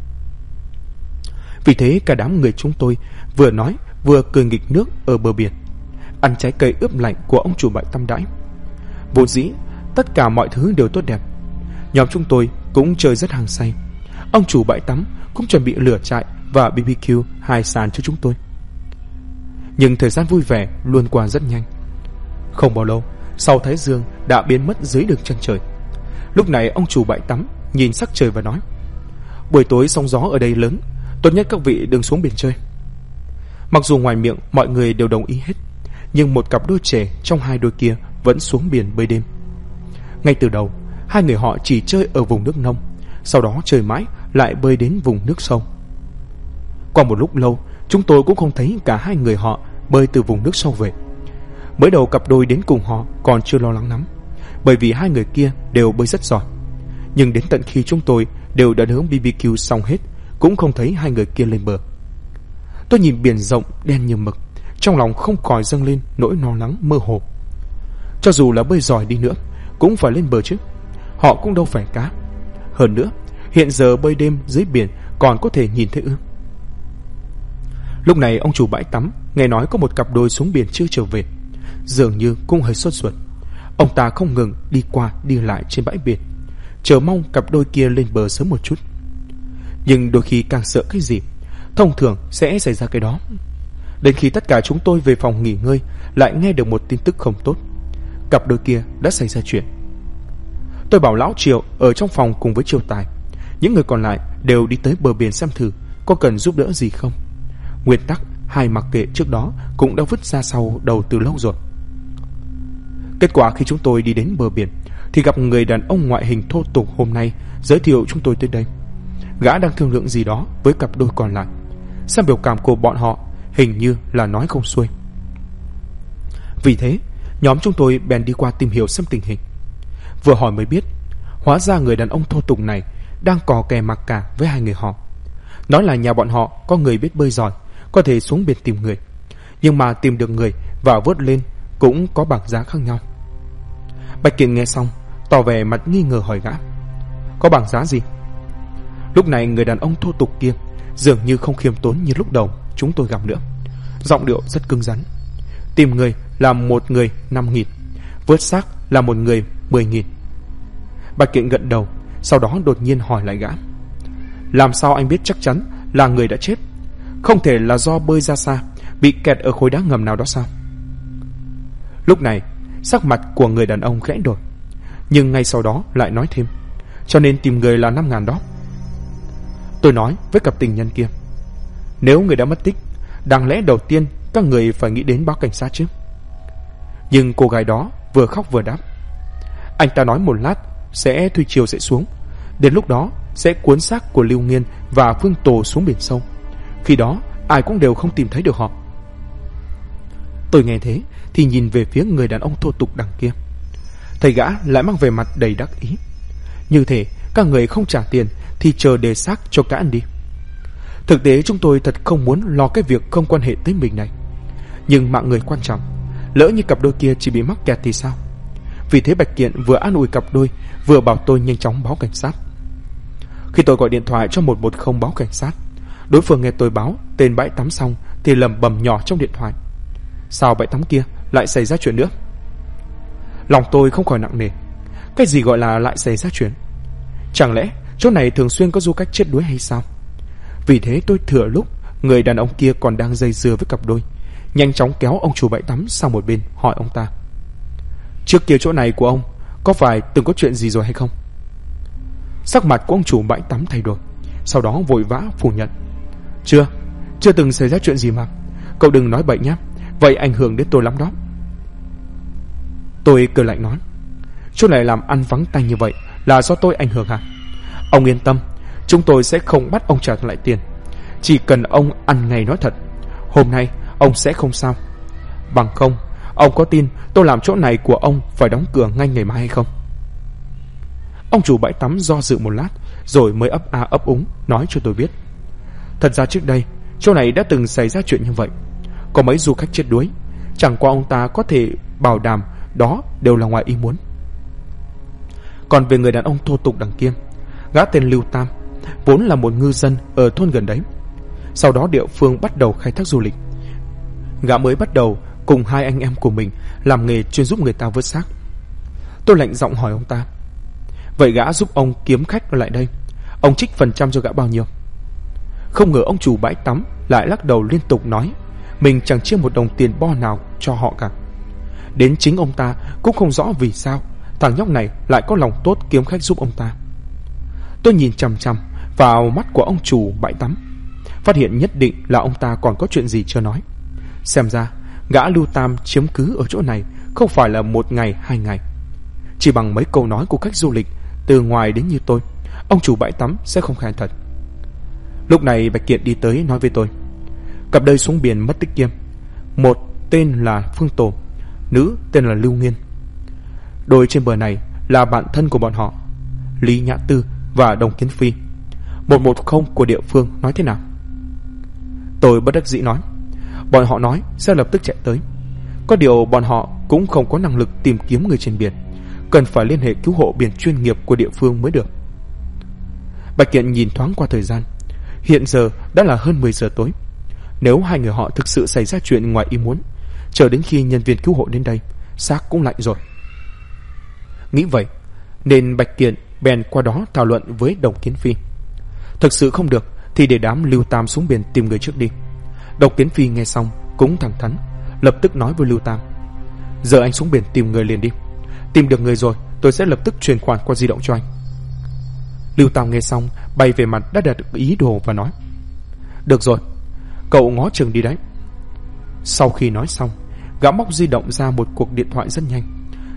Vì thế cả đám người chúng tôi vừa nói vừa cười nghịch nước ở bờ biển, ăn trái cây ướp lạnh của ông chủ bãi tắm đãi. Vốn dĩ tất cả mọi thứ đều tốt đẹp, nhóm chúng tôi cũng chơi rất hăng say. Ông chủ bãi tắm cũng chuẩn bị lửa trại và BBQ hải sản cho chúng tôi. Nhưng thời gian vui vẻ luôn qua rất nhanh. Không bao lâu sau, thái dương đã biến mất dưới đường chân trời. Lúc này ông chủ bãi tắm nhìn sắc trời và nói: "Buổi tối sóng gió ở đây lớn, tốt nhất các vị đừng xuống biển chơi." Mặc dù ngoài miệng mọi người đều đồng ý hết, nhưng một cặp đôi trẻ trong 2 đôi kia vẫn xuống biển bơi đêm. Ngay từ đầu 2 người họ chỉ chơi ở vùng nước nông, sau đó chơi mãi lại bơi đến vùng nước sâu. Qua một lúc lâu, chúng tôi cũng không thấy cả 2 người họ bơi từ vùng nước sâu về. Mới đầu cặp đôi đến cùng họ còn chưa lo lắng lắm, bởi vì 2 người kia đều bơi rất giỏi. Nhưng đến tận khi chúng tôi đều đã nướng BBQ xong hết, cũng không thấy 2 người kia lên bờ. Tôi nhìn biển rộng đen như mực, trong lòng không khỏi dâng lên nỗi lo lắng mơ hồ. Cho dù là bơi giỏi đi nữa cũng phải lên bờ chứ, họ cũng đâu phải cá. Hơn nữa hiện giờ bơi đêm dưới biển còn có thể nhìn thấy ư? Lúc này ông chủ bãi tắm nghe nói có một cặp đôi xuống biển chưa trở về, dường như cũng hơi sốt ruột. Ông ta không ngừng đi qua đi lại trên bãi biển, chờ mong cặp đôi kia lên bờ sớm một chút. Nhưng đôi khi càng sợ cái gì, thông thường sẽ xảy ra cái đó. Đến khi tất cả chúng tôi về phòng nghỉ ngơi, lại nghe được một tin tức không tốt. Cặp đôi kia đã xảy ra chuyện. Tôi bảo lão Triệu ở trong phòng cùng với Triều Tài, những người còn lại đều đi tới bờ biển xem thử có cần giúp đỡ gì không. Nguyên tắc 2 mặc kệ trước đó cũng đã vứt ra sau đầu từ lâu rồi. Kết quả khi chúng tôi đi đến bờ biển thì gặp người đàn ông ngoại hình thô tục hôm nay giới thiệu chúng tôi tới đây. Gã đang thương lượng gì đó với cặp đôi còn lại. Xem biểu cảm của bọn họ hình như là nói không xuôi. Vì thế nhóm chúng tôi bèn đi qua tìm hiểu xem tình hình. Vừa hỏi mới biết, hóa ra người đàn ông thô tục này đang cò kè mặc cả với hai người họ. Nói là nhà bọn họ có người biết bơi giỏi, có thể xuống biển tìm người, nhưng mà tìm được người và vớt lên cũng có bảng giá khác nhau. Bạch Kiện nghe xong tỏ vẻ mặt nghi ngờ hỏi gã: có bảng giá gì? Lúc này người đàn ông thô tục kia dường như không khiêm tốn như lúc đầu chúng tôi gặp nữa. Giọng điệu rất cứng rắn. Tìm người là một người 5.000, vớt xác là một người 10.000. Bạch Kiện gật đầu, sau đó đột nhiên hỏi lại gã: làm sao anh biết chắc chắn là người đã chết? Không thể là do bơi ra xa bị kẹt ở khối đá ngầm nào đó sao? Lúc này sắc mặt của người đàn ông khẽ đổi, nhưng ngay sau đó lại nói thêm: cho nên tìm người là 5.000 đó. Tôi nói với cặp tình nhân kia: nếu người đã mất tích, đáng lẽ đầu tiên các người phải nghĩ đến báo cảnh sát chứ. Nhưng cô gái đó vừa khóc vừa đáp: anh ta nói một lát sẽ thủy triều sẽ xuống, đến lúc đó sẽ cuốn xác của Lưu Nghiên và Phương Tồ xuống biển sâu. Khi đó ai cũng đều không tìm thấy được họ. Tôi nghe thế thì nhìn về phía người đàn ông thô tục đằng kia. Thầy gã lại mang về mặt đầy đắc ý, như thể các người không trả tiền thì chờ đề xác cho cả ăn đi. Thực tế chúng tôi thật không muốn lo cái việc không quan hệ tới mình này, nhưng mạng người quan trọng, lỡ như cặp đôi kia chỉ bị mắc kẹt thì sao? Vì thế Bạch Kiện vừa an ủi cặp đôi, vừa bảo tôi nhanh chóng báo cảnh sát. Khi tôi gọi điện thoại cho 110 báo cảnh sát, đối phương nghe tôi báo tên bãi tắm xong thì lẩm bẩm nhỏ trong điện thoại: sao bãi tắm kia lại xảy ra chuyện nữa? Lòng tôi không khỏi nặng nề. Cái gì gọi là lại xảy ra chuyện? Chẳng lẽ chỗ này thường xuyên có du khách chết đuối hay sao? Vì thế tôi thừa lúc người đàn ông kia còn đang dây dưa với cặp đôi, nhanh chóng kéo ông chủ bãi tắm sang một bên, hỏi ông ta: trước kia chỗ này của ông có phải từng có chuyện gì rồi hay không? Sắc mặt của ông chủ bãi tắm thay đổi, sau đó vội vã phủ nhận: Chưa từng xảy ra chuyện gì mà. Cậu đừng nói bậy nhé, vậy ảnh hưởng đến tôi lắm đó. Tôi cười lạnh nói: chỗ này làm ăn vắng tanh như vậy là do tôi ảnh hưởng hả? Ông yên tâm, chúng tôi sẽ không bắt ông trả lại tiền. Chỉ cần ông ăn ngay nói thật, hôm nay ông sẽ không sao. Bằng không, ông có tin tôi làm chỗ này của ông phải đóng cửa ngay ngày mai hay không? Ông chủ bãi tắm do dự một lát rồi mới ấp a ấp úng nói cho tôi biết: thật ra trước đây chỗ này đã từng xảy ra chuyện như vậy, có mấy du khách chết đuối. Chẳng qua ông ta có thể bảo đảm đó đều là ngoài ý muốn. Còn về người đàn ông thô tục đằng kia, gã tên Lưu Tam vốn là một ngư dân ở thôn gần đấy. Sau đó địa phương bắt đầu khai thác du lịch, gã mới bắt đầu cùng hai anh em của mình làm nghề chuyên giúp người ta vớt xác. Tôi lạnh giọng hỏi ông ta: vậy gã giúp ông kiếm khách lại đây, ông trích phần trăm cho gã bao nhiêu? Không ngờ ông chủ bãi tắm lại lắc đầu liên tục nói mình chẳng chia một đồng tiền bo nào cho họ cả. Đến chính ông ta cũng không rõ vì sao thằng nhóc này lại có lòng tốt kiếm khách giúp ông ta. Tôi nhìn chằm chằm vào mắt của ông chủ bãi tắm, phát hiện nhất định là ông ta còn có chuyện gì chưa nói. Xem ra gã Lưu Tam chiếm cứ ở chỗ này không phải là một ngày hai ngày. Chỉ bằng mấy câu nói của khách du lịch từ ngoài đến như tôi, ông chủ bãi tắm sẽ không khai thật. Lúc này Bạch Kiện đi tới nói với tôi: cặp đôi xuống biển mất tích kia, một tên là Phương Tổ, nữ tên là Lưu Nghiên. Đôi trên bờ này là bạn thân của bọn họ, Lý Nhã Tư và Đồng Kiến Phi. 110 của địa phương nói thế nào? Tôi bất đắc dĩ nói: bọn họ nói sẽ lập tức chạy tới. Có điều bọn họ cũng không có năng lực tìm kiếm người trên biển, cần phải liên hệ cứu hộ biển chuyên nghiệp của địa phương mới được. Bạch Kiện nhìn thoáng qua thời gian, hiện giờ đã là hơn 10 giờ tối. Nếu hai người họ thực sự xảy ra chuyện ngoài ý muốn, chờ đến khi nhân viên cứu hộ đến đây, xác cũng lạnh rồi. Nghĩ vậy nên Bạch Kiện bèn qua đó thảo luận với Đồng Kiến Phi. Thực sự không được thì để đám Lưu Tam xuống biển tìm người trước đi. Đồng Kiến Phi nghe xong cũng thẳng thắn, lập tức nói với Lưu Tam: giờ anh xuống biển tìm người liền đi. Tìm được người rồi tôi sẽ lập tức chuyển khoản qua di động cho anh. Lưu Tam nghe xong bay về mặt đã đạt được ý đồ và nói: được rồi, cậu ngó chừng đi đấy. Sau khi nói xong, gã móc di động ra một cuộc điện thoại rất nhanh,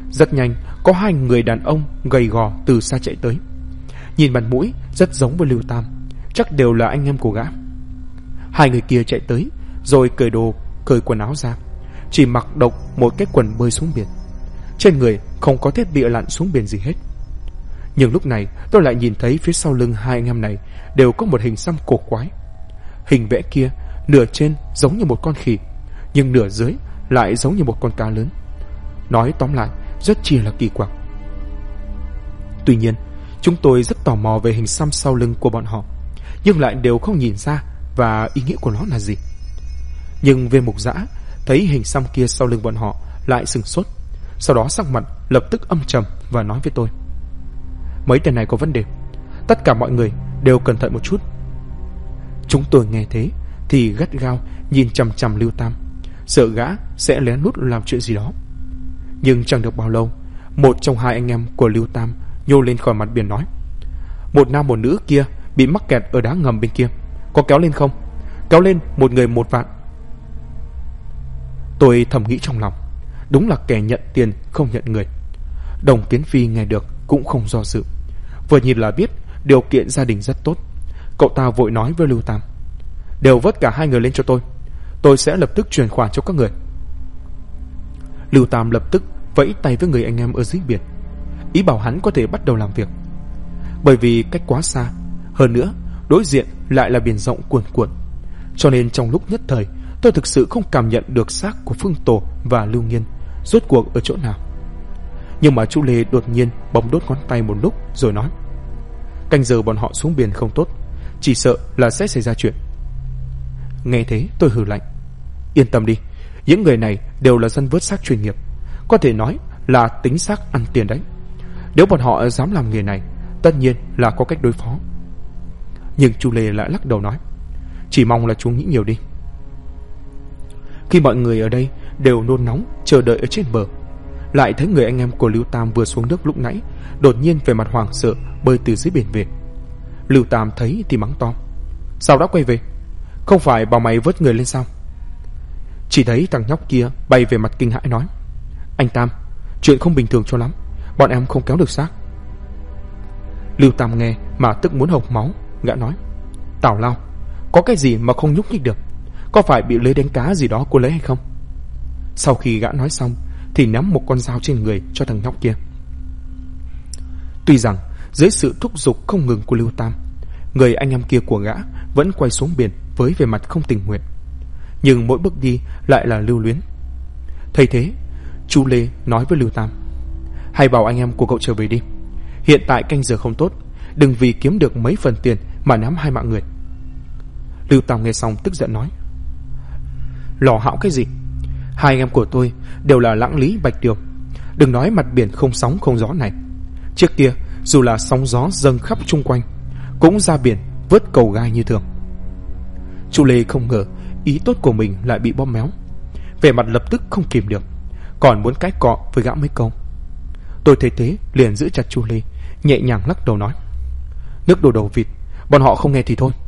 Rất nhanh, có 2 người đàn ông gầy gò từ xa chạy tới. Nhìn mặt mũi rất giống với Lưu Tam, chắc đều là anh em của gã. 2 người kia chạy tới, rồi cởi quần áo ra, chỉ mặc độc một cái quần bơi xuống biển. Trên người không có thiết bị lặn xuống biển gì hết. Nhưng lúc này tôi lại nhìn thấy phía sau lưng 2 anh em này đều có một hình xăm cổ quái. Hình vẽ kia nửa trên giống như một con khỉ, nhưng nửa dưới lại giống như một con cá lớn. Nói tóm lại rất chi là kỳ quặc. Tuy nhiên chúng tôi rất tò mò về hình xăm sau lưng của bọn họ, nhưng lại đều không nhìn ra và ý nghĩa của nó là gì. Nhưng Viên Mục Dã thấy hình xăm kia sau lưng bọn họ lại sửng sốt, sau đó sắc mặt lập tức âm trầm và nói với tôi: mấy tên này có vấn đề, tất cả mọi người đều cẩn thận một chút. Chúng tôi nghe thế thì gắt gao nhìn chằm chằm Lưu Tam, sợ gã sẽ lén lút làm chuyện gì đó. Nhưng chẳng được bao lâu, một trong 2 anh em của Lưu Tam nhô lên khỏi mặt biển nói: một nam một nữ kia bị mắc kẹt ở đá ngầm bên kia, có kéo lên không? Kéo lên, một người 1 vạn. Tôi thầm nghĩ trong lòng, đúng là kẻ nhận tiền không nhận người. Đồng Kiến Phi nghe được cũng không do dự, vừa nhìn là biết điều kiện gia đình rất tốt. Cậu ta vội nói với Lưu Tam: đều vớt cả 2 người lên cho tôi sẽ lập tức chuyển khoản cho các người. Lưu Tam lập tức vẫy tay với người anh em ở dưới biển, ý bảo hắn có thể bắt đầu làm việc. Bởi vì cách quá xa, hơn nữa đối diện lại là biển rộng cuồn cuộn, cho nên trong lúc nhất thời tôi thực sự không cảm nhận được xác của Phương Tổ và Lưu Nghiên rốt cuộc ở chỗ nào. Nhưng mà chú Lê đột nhiên bấm đốt ngón tay một lúc rồi nói: canh giờ bọn họ xuống biển không tốt, chỉ sợ là sẽ xảy ra chuyện. Nghe thế tôi hừ lạnh: yên tâm đi, những người này đều là dân vớt xác chuyên nghiệp, có thể nói là tính xác ăn tiền đấy. Nếu bọn họ dám làm nghề này, tất nhiên là có cách đối phó. Nhưng chú Lê lại lắc đầu nói: chỉ mong là chú nghĩ nhiều đi. Khi mọi người ở đây đều nôn nóng chờ đợi ở trên bờ, lại thấy người anh em của Lưu Tam vừa xuống nước lúc nãy đột nhiên về mặt hoảng sợ bơi từ dưới biển về. Lưu Tam thấy thì mắng to: sao đã quay về? Không phải bảo mày vớt người lên sao? Chỉ thấy thằng nhóc kia bay về mặt kinh hãi nói: anh Tam, chuyện không bình thường cho lắm, bọn em không kéo được xác. Lưu Tam nghe mà tức muốn hộc máu, gã nói: tào lao, có cái gì mà không nhúc nhích được? Có phải bị lưới đánh cá gì đó cô lấy hay không? Sau khi gã nói xong thì ném một con dao trên người cho thằng nhóc kia. Tuy rằng dưới sự thúc giục không ngừng của Lưu Tam, người anh em kia của gã vẫn quay xuống biển với vẻ mặt không tình nguyện, nhưng mỗi bước đi lại là lưu luyến. Thấy thế, chú Lê nói với Lưu Tam: hãy bảo anh em của cậu trở về đi, hiện tại canh giờ không tốt, đừng vì kiếm được mấy phần tiền mà ném 2 mạng người. Lưu Tam nghe xong tức giận nói: lò hão cái gì? 2 anh em của tôi đều là Lãng Lý, Bạch Điều, đừng nói mặt biển không sóng không gió này. Trước kia dù là sóng gió dâng khắp chung quanh, cũng ra biển vớt cầu gai như thường. Chú Lê không ngờ ý tốt của mình lại bị bóp méo, vẻ mặt lập tức không kìm được, còn muốn cãi cọ với gã mấy câu. Tôi thấy thế liền giữ chặt chú Lê, nhẹ nhàng lắc đầu nói: nước đổ đầu vịt, bọn họ không nghe thì thôi.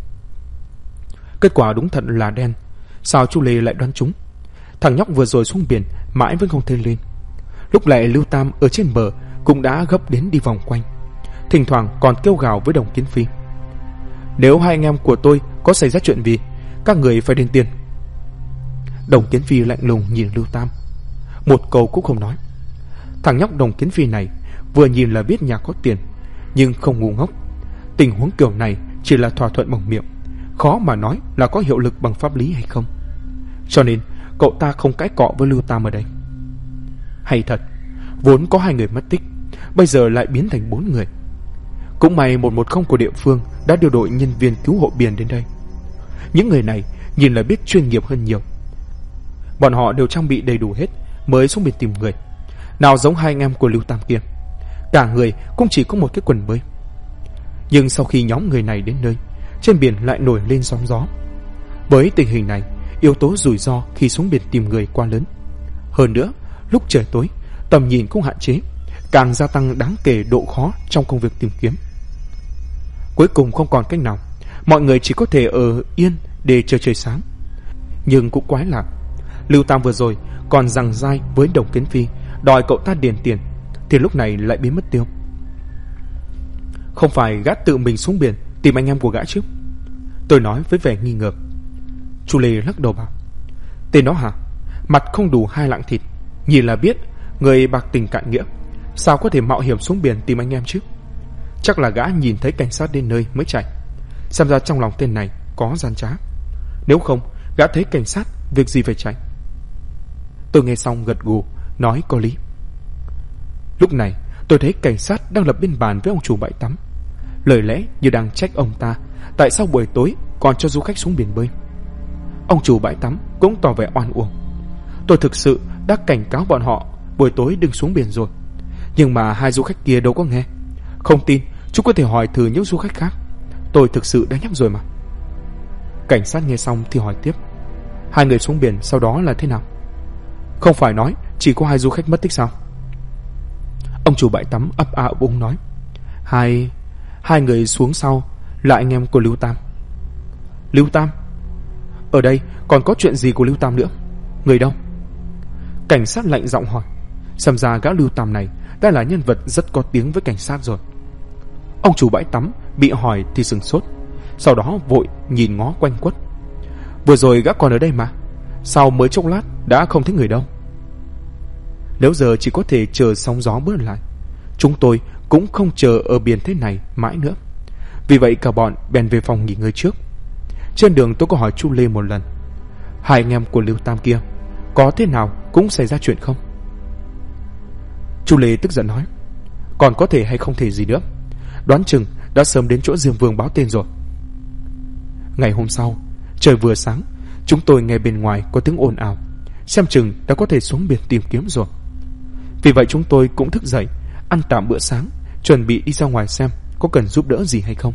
Kết quả đúng thật là đen. Sao chú Lê lại đoán trúng? Thằng nhóc vừa rồi xuống biển mãi vẫn không thấy lên. Lúc này Lưu Tam ở trên bờ cũng đã gấp đến đi vòng quanh, thỉnh thoảng còn kêu gào với Đồng Kiến Phi: nếu 2 anh em của tôi có xảy ra chuyện gì, các người phải đền tiền. Đồng Kiến Phi lạnh lùng nhìn Lưu Tam, một câu cũng không nói. Thằng nhóc Đồng Kiến Phi này vừa nhìn là biết nhà có tiền, nhưng không ngu ngốc. Tình huống kiểu này chỉ là thỏa thuận bằng miệng, khó mà nói là có hiệu lực bằng pháp lý hay không. Cho nên cậu ta không cãi cọ với Lưu Tam ở đây. Hay thật, vốn có 2 người mất tích, bây giờ lại biến thành 4 người. Cũng may 110 của địa phương đã điều đội nhân viên cứu hộ biển đến đây. Những người này nhìn là biết chuyên nghiệp hơn nhiều. Bọn họ đều trang bị đầy đủ hết mới xuống biển tìm người, nào giống 2 anh em của Lưu Tam kia, cả người cũng chỉ có một cái quần bơi. Nhưng sau khi nhóm người này đến nơi, trên biển lại nổi lên sóng gió. Với tình hình này, yếu tố rủi ro khi xuống biển tìm người quá lớn. Hơn nữa, lúc trời tối, tầm nhìn cũng hạn chế, càng gia tăng đáng kể độ khó trong công việc tìm kiếm. Cuối cùng không còn cách nào, mọi người chỉ có thể ở yên để chờ trời sáng. Nhưng cũng quái lạ, Lưu Tam vừa rồi còn giằng dai với Đồng Kiến Phi đòi cậu ta điền tiền, thì lúc này lại biến mất tiêu. Không phải gã tự mình xuống biển tìm anh em của gã chứ? Tôi nói với vẻ nghi ngờ. Chu Lê lắc đầu bảo, tên đó hả? Mặt không đủ 2 lạng thịt, nhìn là biết người bạc tình cạn nghĩa, sao có thể mạo hiểm xuống biển tìm anh em chứ? Chắc là gã nhìn thấy cảnh sát đến nơi mới chạy. Xem ra trong lòng tên này có gian trá. Nếu không, gã thấy cảnh sát, việc gì phải chạy? Tôi nghe xong gật gù, nói có lý. Lúc này tôi thấy cảnh sát đang lập biên bản với ông chủ bãi tắm, lời lẽ như đang trách ông ta tại sao buổi tối còn cho du khách xuống biển bơi. Ông chủ bãi tắm cũng tỏ vẻ oan uổng. Tôi thực sự đã cảnh cáo bọn họ buổi tối đừng xuống biển rồi, nhưng mà 2 du khách kia đâu có nghe. Không tin, chúng có thể hỏi thử những du khách khác. Tôi thực sự đã nhắc rồi mà. Cảnh sát nghe xong thì hỏi tiếp, 2 người xuống biển sau đó là thế nào? Không phải nói chỉ có 2 du khách mất tích sao? Ông chủ bãi tắm ấp a ấp úng nói, Hai người xuống sau là anh em của Lưu Tam. Lưu Tam? Ở đây còn có chuyện gì của Lưu Tam nữa? Người đâu? Cảnh sát lạnh giọng hỏi. Xem ra gã Lưu Tam này đã là nhân vật rất có tiếng với cảnh sát rồi. Ông chủ bãi tắm bị hỏi thì sửng sốt, sau đó vội nhìn ngó quanh quất. Vừa rồi gã còn ở đây mà, sao mới chốc lát đã không thấy người đâu? Nếu giờ chỉ có thể chờ sóng gió bớt lại, chúng tôi cũng không chờ ở biển thế này mãi nữa. Vì vậy cả bọn bèn về phòng nghỉ ngơi trước. Trên đường tôi có hỏi Chu Lê một lần, 2 anh em của Lưu Tam kia có thế nào cũng xảy ra chuyện không? Chu Lê tức giận nói, còn có thể hay không thể gì nữa, đoán chừng đã sớm đến chỗ Diêm Vương báo tên rồi. Ngày hôm sau, trời vừa sáng, chúng tôi nghe bên ngoài có tiếng ồn ào, xem chừng đã có thể xuống biển tìm kiếm rồi. Vì vậy chúng tôi cũng thức dậy, ăn tạm bữa sáng, chuẩn bị đi ra ngoài xem có cần giúp đỡ gì hay không.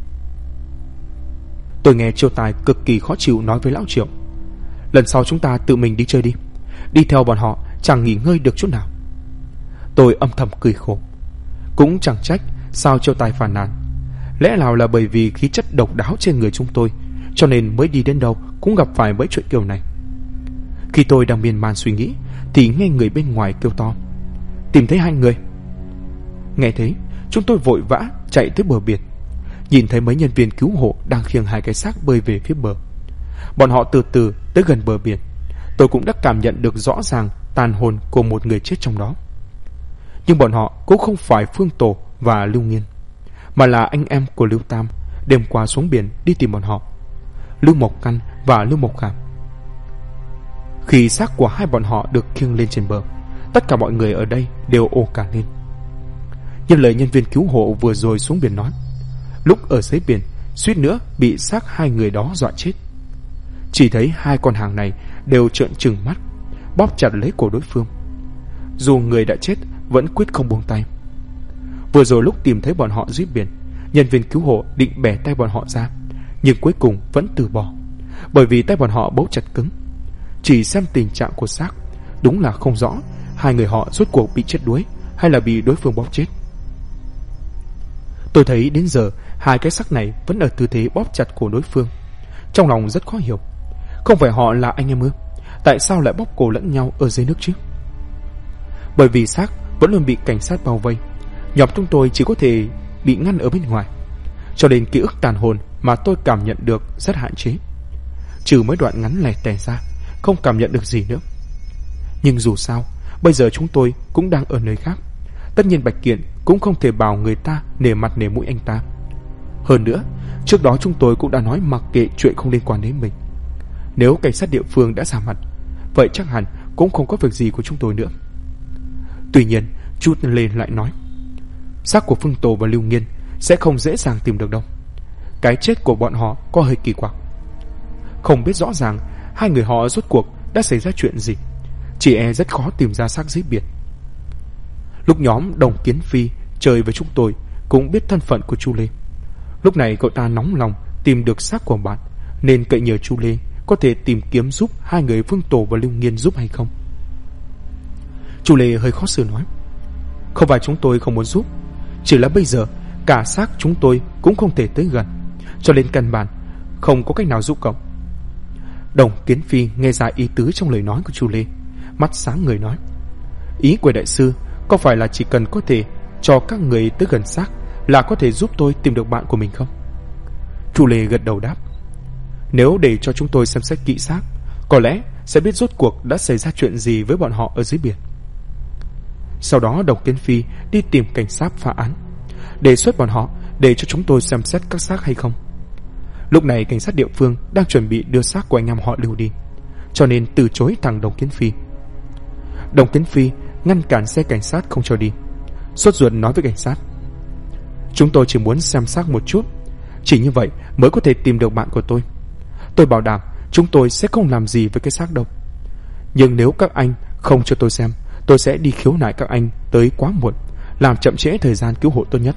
Tôi nghe Chiêu Tài cực kỳ khó chịu nói với Lão Triệu, lần sau chúng ta tự mình đi chơi đi, đi theo bọn họ chẳng nghỉ ngơi được chút nào. Tôi âm thầm cười khổ. Cũng chẳng trách sao Chiêu Tài phàn nàn, lẽ nào là bởi vì khí chất độc đáo trên người chúng tôi, cho nên mới đi đến đâu cũng gặp phải mấy chuyện kiểu này. Khi tôi đang miên man suy nghĩ thì nghe người bên ngoài kêu to, tìm thấy 2 người. Nghe thế, chúng tôi vội vã chạy tới bờ biển, nhìn thấy mấy nhân viên cứu hộ đang khiêng 2 cái xác bơi về phía bờ. Bọn họ từ từ tới gần bờ biển, tôi cũng đã cảm nhận được rõ ràng tàn hồn của một người chết trong đó. Nhưng bọn họ cũng không phải Phương Tổ và Lưu Nghiên, mà là anh em của Lưu Tam đêm qua xuống biển đi tìm bọn họ, Lưu Mộc Căn và Lưu Mộc Khảm. Khi xác của 2 bọn họ được khiêng lên trên bờ, tất cả mọi người ở đây đều ồ cả lên. Như lời nhân viên cứu hộ vừa rồi xuống biển nói, lúc ở dưới biển suýt nữa bị xác 2 người đó dọa chết. Chỉ thấy 2 con hàng này đều trợn trừng mắt, bóp chặt lấy cổ đối phương. Dù người đã chết vẫn quyết không buông tay. Vừa rồi lúc tìm thấy bọn họ dưới biển, nhân viên cứu hộ định bẻ tay bọn họ ra, nhưng cuối cùng vẫn từ bỏ, bởi vì tay bọn họ bấu chặt cứng. Chỉ xem tình trạng của xác, đúng là không rõ 2 người họ rốt cuộc bị chết đuối hay là bị đối phương bóp chết. Tôi thấy đến giờ 2 cái xác này vẫn ở tư thế bóp chặt cổ đối phương, trong lòng rất khó hiểu. Không phải họ là anh em ư? Tại sao lại bóp cổ lẫn nhau ở dưới nước chứ? Bởi vì xác vẫn luôn bị cảnh sát bao vây, nhóm chúng tôi chỉ có thể bị ngăn ở bên ngoài, cho nên ký ức tàn hồn mà tôi cảm nhận được rất hạn chế, trừ mấy đoạn ngắn lẻ tẻ ra, không cảm nhận được gì nữa. Nhưng dù sao, bây giờ chúng tôi cũng đang ở nơi khác. Tất nhiên Bạch Kiện cũng không thể bảo người ta nể mặt nể mũi anh ta. Hơn nữa, trước đó chúng tôi cũng đã nói mặc kệ chuyện không liên quan đến mình. Nếu cảnh sát địa phương đã ra mặt, vậy chắc hẳn cũng không có việc gì của chúng tôi nữa. Tuy nhiên, Chu Lê lại nói, xác của Phương Tổ và Lưu Nghiên sẽ không dễ dàng tìm được đâu. Cái chết của bọn họ có hơi kỳ quặc. Không biết rõ ràng 2 người họ rốt cuộc đã xảy ra chuyện gì, chỉ e rất khó tìm ra xác dưới biển. Lúc nhóm Đồng Kiến Phi chơi với chúng tôi cũng biết thân phận của Chu Lê. Lúc này cậu ta nóng lòng tìm được xác của bạn, nên cậy nhờ Chu Lê có thể tìm kiếm giúp 2 người Phương Tổ và Lưu Nghiên giúp hay không. Chu Lê hơi khó xử nói, không phải chúng tôi không muốn giúp, chỉ là bây giờ cả xác chúng tôi cũng không thể tới gần, cho nên căn bản không có cách nào giúp cậu. Đồng Kiến Phi nghe ra ý tứ trong lời nói của Chu Lê, mắt sáng người nói, Ý của đại sư có phải là chỉ cần có thể cho các người tới gần xác là có thể giúp tôi tìm được bạn của mình không? Chu Lê gật đầu đáp. Nếu để cho chúng tôi xem xét kỹ xác, có lẽ sẽ biết rốt cuộc đã xảy ra chuyện gì với bọn họ ở dưới biển. Sau đó Đồng Kiến Phi đi tìm cảnh sát phá án, đề xuất bọn họ để cho chúng tôi xem xét các xác hay không. Lúc này cảnh sát địa phương đang chuẩn bị đưa xác của anh em họ Lưu đi, cho nên từ chối thằng Đồng Kiến Phi. Đồng Kiến Phi ngăn cản xe cảnh sát không cho đi, sốt ruột nói với cảnh sát: chúng tôi chỉ muốn xem xác một chút, chỉ như vậy mới có thể tìm được bạn của tôi. Tôi bảo đảm chúng tôi sẽ không làm gì với cái xác đâu. Nhưng nếu các anh không cho tôi xem, tôi sẽ đi khiếu nại các anh tới quá muộn, làm chậm trễ thời gian cứu hộ tốt nhất.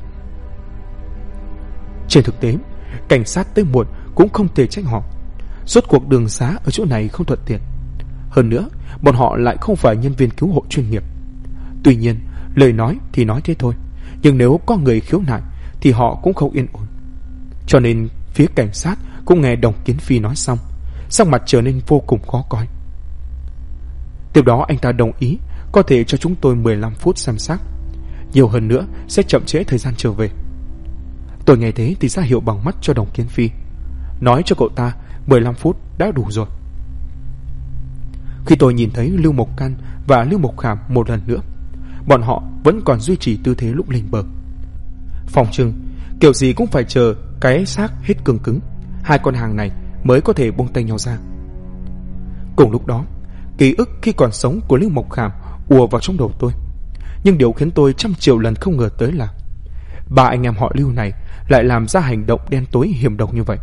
Trên thực tế, cảnh sát tới muộn cũng không thể trách họ. Rốt cuộc đường xá ở chỗ này không thuận tiện. Hơn nữa, bọn họ lại không phải nhân viên cứu hộ chuyên nghiệp. Tuy nhiên, lời nói thì nói thế thôi, nhưng nếu có người khiếu nại thì họ cũng không yên ổn. Cho nên phía cảnh sát cũng nghe Đồng Kiến Phi nói xong, sắc mặt trở nên vô cùng khó coi. Tiếp đó anh ta đồng ý có thể cho chúng tôi 15 phút xem xác, nhiều hơn nữa sẽ chậm trễ thời gian trở về. Tôi nghe thế thì ra hiệu bằng mắt cho Đồng Kiến Phi, nói cho cậu ta 15 phút đã đủ rồi. Khi tôi nhìn thấy Lưu Mộc Can và Lưu Mộc Khảm một lần nữa, bọn họ vẫn còn duy trì tư thế lúc lên bờ. Phòng trưng kiểu gì cũng phải chờ cái xác hết cứng cứng, hai con hàng này mới có thể buông tay nhau ra. Cùng lúc đó, ký ức khi còn sống của Lưu Mộc Khảm ùa vào trong đầu tôi. Nhưng điều khiến tôi trăm triệu lần không ngờ tới là ba anh em họ Lưu này lại làm ra hành động đen tối hiểm độc như vậy.